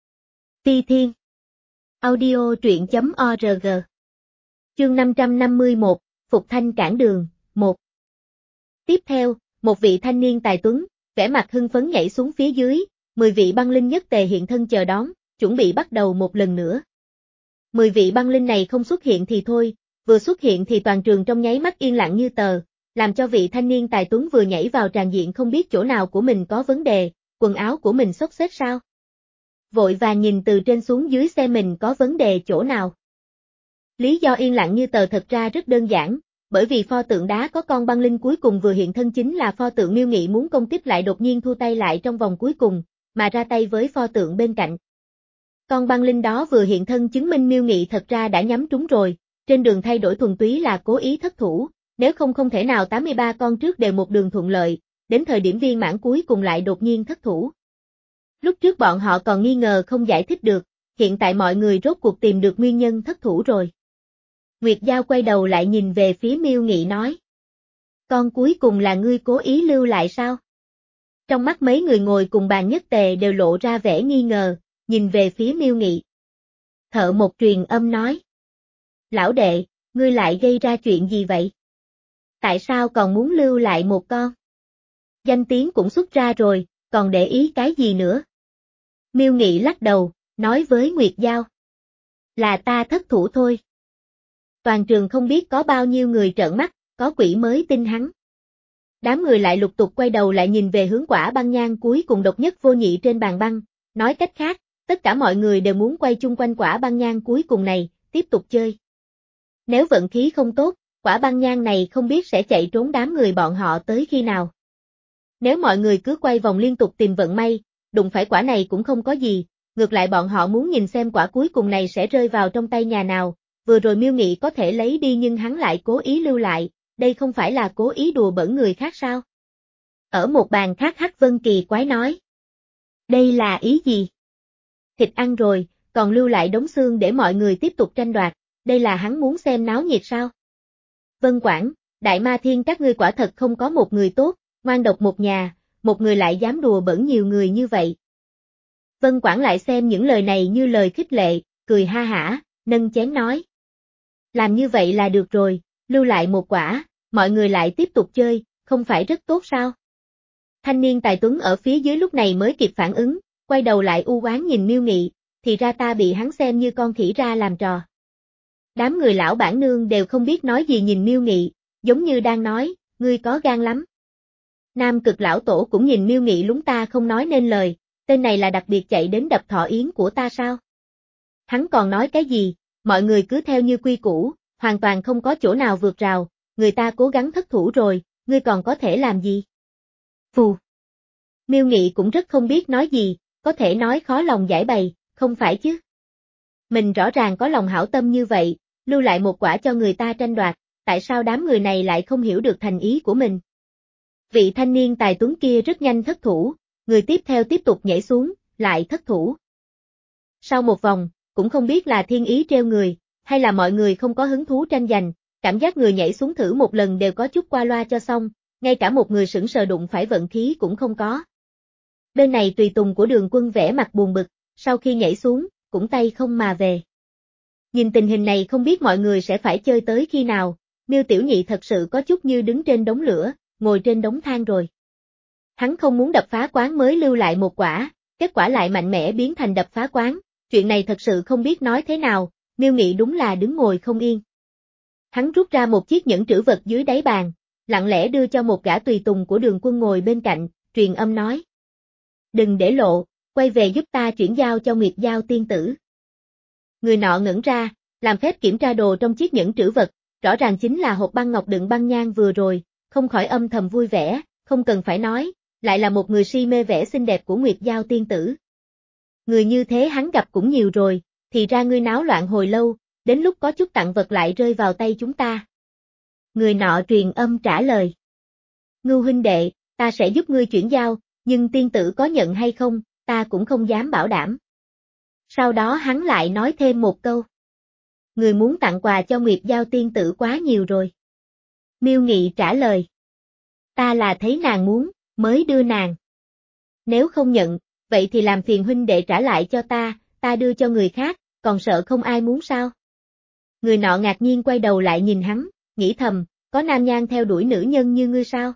Phi Thiên. Audio truyện chấm org. Chương năm trăm năm mươi mốt, Phục Thanh cản đường, một. Tiếp theo, một vị thanh niên tài tuấn, vẻ mặt hưng phấn nhảy xuống phía dưới, mười vị băng linh nhất tề hiện thân chờ đón, chuẩn bị bắt đầu một lần nữa. Mười vị băng linh này không xuất hiện thì thôi, vừa xuất hiện thì toàn trường trong nháy mắt yên lặng như tờ, làm cho vị thanh niên tài tuấn vừa nhảy vào tràn diện không biết chỗ nào của mình có vấn đề, quần áo của mình xốc xếch sao? Vội vàng nhìn từ trên xuống dưới xem mình có vấn đề chỗ nào. Lý do yên lặng như tờ thật ra rất đơn giản, bởi vì pho tượng đá có con băng linh cuối cùng vừa hiện thân chính là pho tượng Miêu Nghị muốn công kích lại đột nhiên thu tay lại trong vòng cuối cùng, mà ra tay với pho tượng bên cạnh. Con băng linh đó vừa hiện thân chứng minh Miêu Nghị thật ra đã nhắm trúng rồi, trên đường thay đổi thuần túy là cố ý thất thủ, nếu không không thể nào tám mươi ba con trước đều một đường thuận lợi, đến thời điểm viên mãn cuối cùng lại đột nhiên thất thủ. Lúc trước bọn họ còn nghi ngờ không giải thích được, hiện tại mọi người rốt cuộc tìm được nguyên nhân thất thủ rồi. Nguyệt Giao quay đầu lại nhìn về phía Miêu Nghị nói. Con cuối cùng là ngươi cố ý lưu lại sao? Trong mắt mấy người ngồi cùng bàn nhất tề đều lộ ra vẻ nghi ngờ, nhìn về phía Miêu Nghị. Thợ Mộc truyền âm nói. Lão đệ, ngươi lại gây ra chuyện gì vậy? Tại sao còn muốn lưu lại một con? Danh tiếng cũng xuất ra rồi, còn để ý cái gì nữa? Miêu Nghị lắc đầu, nói với Nguyệt Giao. Là ta thất thủ thôi. Toàn trường không biết có bao nhiêu người trợn mắt, có quỷ mới tin hắn. Đám người lại lục tục quay đầu lại nhìn về hướng quả băng nhang cuối cùng độc nhất vô nhị trên bàn băng, nói cách khác, tất cả mọi người đều muốn quay chung quanh quả băng nhang cuối cùng này, tiếp tục chơi. Nếu vận khí không tốt, quả băng nhang này không biết sẽ chạy trốn đám người bọn họ tới khi nào. Nếu mọi người cứ quay vòng liên tục tìm vận may, đụng phải quả này cũng không có gì, ngược lại bọn họ muốn nhìn xem quả cuối cùng này sẽ rơi vào trong tay nhà nào, vừa rồi Miêu Nghị có thể lấy đi nhưng hắn lại cố ý lưu lại, đây không phải là cố ý đùa bỡn người khác sao? Ở một bàn khác Hắc Vân kỳ quái nói. Đây là ý gì? Thịt ăn rồi, còn lưu lại đống xương để mọi người tiếp tục tranh đoạt, đây là hắn muốn xem náo nhiệt sao? Vân Quảng, Đại Ma Thiên các ngươi quả thật không có một người tốt, ngoan độc một nhà, một người lại dám đùa bỡn nhiều người như vậy. Vân Quảng lại xem những lời này như lời khích lệ, cười ha hả, nâng chén nói. Làm như vậy là được rồi, lưu lại một quả, mọi người lại tiếp tục chơi, không phải rất tốt sao? Thanh niên tài tuấn ở phía dưới lúc này mới kịp phản ứng, quay đầu lại u oán nhìn Miêu Nghị, thì ra ta bị hắn xem như con khỉ ra làm trò. Đám người lão bản nương đều không biết nói gì nhìn Miêu Nghị, giống như đang nói, ngươi có gan lắm. Nam Cực lão tổ cũng nhìn Miêu Nghị lúng ta không nói nên lời, tên này là đặc biệt chạy đến đập thọ yến của ta sao? Hắn còn nói cái gì, mọi người cứ theo như quy củ, hoàn toàn không có chỗ nào vượt rào, người ta cố gắng thất thủ rồi, ngươi còn có thể làm gì? Phù. Miêu Nghị cũng rất không biết nói gì, có thể nói khó lòng giải bày, không phải chứ? Mình rõ ràng có lòng hảo tâm như vậy, lưu lại một quả cho người ta tranh đoạt, tại sao đám người này lại không hiểu được thành ý của mình? Vị thanh niên tài tuấn kia rất nhanh thất thủ, người tiếp theo tiếp tục nhảy xuống, lại thất thủ. Sau một vòng, cũng không biết là thiên ý treo người, hay là mọi người không có hứng thú tranh giành, cảm giác người nhảy xuống thử một lần đều có chút qua loa cho xong, ngay cả một người sững sờ đụng phải vận khí cũng không có. Bên này tùy tùng của Đường Quân vẻ mặt buồn bực, sau khi nhảy xuống, cũng tay không mà về. Nhìn tình hình này không biết mọi người sẽ phải chơi tới khi nào, Miêu Tiểu Nhị thật sự có chút như đứng trên đống lửa, ngồi trên đống than rồi. Hắn không muốn đập phá quán mới lưu lại một quả, kết quả lại mạnh mẽ biến thành đập phá quán, chuyện này thật sự không biết nói thế nào, Miêu Nghị đúng là đứng ngồi không yên. Hắn rút ra một chiếc nhẫn trữ vật dưới đáy bàn, lặng lẽ đưa cho một gã tùy tùng của Đường Quân ngồi bên cạnh, truyền âm nói. Đừng để lộ, quay về giúp ta chuyển giao cho Nguyệt Giao tiên tử. Người nọ ngẩn ra, làm phép kiểm tra đồ trong chiếc nhẫn trữ vật, rõ ràng chính là hộp băng ngọc đựng băng nhang vừa rồi, không khỏi âm thầm vui vẻ, không cần phải nói, lại là một người si mê vẻ xinh đẹp của Nguyệt Giao tiên tử. Người như thế hắn gặp cũng nhiều rồi, thì ra ngươi náo loạn hồi lâu, đến lúc có chút tặng vật lại rơi vào tay chúng ta. Người nọ truyền âm trả lời. Ngưu huynh đệ, ta sẽ giúp ngươi chuyển giao, nhưng tiên tử có nhận hay không, ta cũng không dám bảo đảm. Sau đó hắn lại nói thêm một câu. Người muốn tặng quà cho Nguyệt Giao tiên tử quá nhiều rồi. Miêu Nghị trả lời. Ta là thấy nàng muốn, mới đưa nàng. Nếu không nhận, vậy thì làm phiền huynh đệ trả lại cho ta, ta đưa cho người khác, còn sợ không ai muốn sao? Người nọ ngạc nhiên quay đầu lại nhìn hắn, nghĩ thầm, có nam nhan theo đuổi nữ nhân như ngươi sao?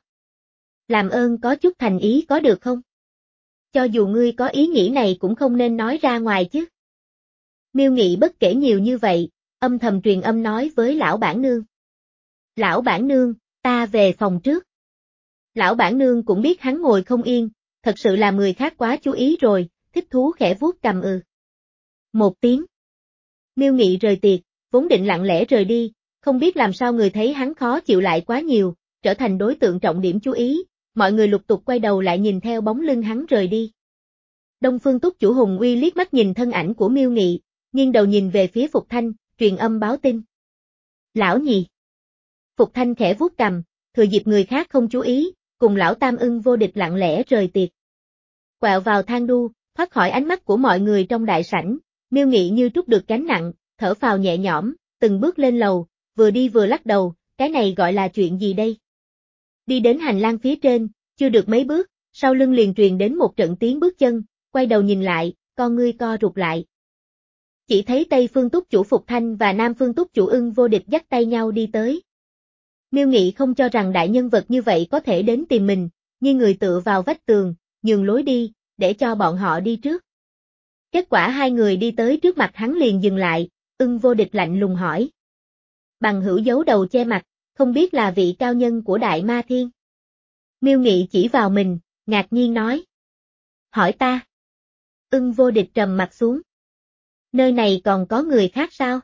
Làm ơn có chút thành ý có được không? Cho dù ngươi có ý nghĩ này cũng không nên nói ra ngoài chứ. Miêu Nghị bất kể nhiều như vậy, âm thầm truyền âm nói với lão bản nương. Lão bản nương, ta về phòng trước. Lão bản nương cũng biết hắn ngồi không yên, thật sự là người khác quá chú ý rồi, thích thú khẽ vuốt cầm ừ. Một tiếng. Miêu Nghị rời tiệc, vốn định lặng lẽ rời đi, không biết làm sao người thấy hắn khó chịu lại quá nhiều, trở thành đối tượng trọng điểm chú ý, mọi người lục tục quay đầu lại nhìn theo bóng lưng hắn rời đi. Đông Phương Túc chủ Hùng Uy liếc mắt nhìn thân ảnh của Miêu Nghị, nghiêng đầu nhìn về phía Phục Thanh, truyền âm báo tin. Lão nhị. Phục Thanh khẽ vuốt cầm, thừa dịp người khác không chú ý, cùng lão Tam Ưng vô địch lặng lẽ rời tiệc. Quẹo vào thang đu, thoát khỏi ánh mắt của mọi người trong đại sảnh, Miêu Nghị như trút được gánh nặng, thở phào nhẹ nhõm, từng bước lên lầu, vừa đi vừa lắc đầu, cái này gọi là chuyện gì đây? Đi đến hành lang phía trên, chưa được mấy bước, sau lưng liền truyền đến một trận tiếng bước chân, quay đầu nhìn lại, con ngươi co rụt lại. Chỉ thấy Tây Phương Túc chủ Phục Thanh và Nam Phương Túc chủ Ưng vô địch dắt tay nhau đi tới. Miêu Nghị không cho rằng đại nhân vật như vậy có thể đến tìm mình, như người tựa vào vách tường, nhường lối đi, để cho bọn họ đi trước. Kết quả hai người đi tới trước mặt hắn liền dừng lại, Ưng vô địch lạnh lùng hỏi. Bằng hữu giấu đầu che mặt, không biết là vị cao nhân của Đại Ma Thiên. Miêu Nghị chỉ vào mình, ngạc nhiên nói. Hỏi ta. Ưng vô địch trầm mặt xuống. Nơi này còn có người khác sao?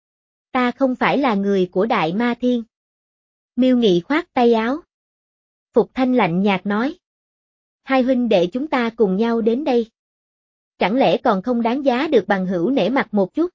Ta không phải là người của Đại Ma Thiên. Miêu Nghị khoát tay áo. Phục Thanh lạnh nhạt nói. hai huynh đệ chúng ta cùng nhau đến đây. Chẳng lẽ còn không đáng giá được bằng hữu nể mặt một chút?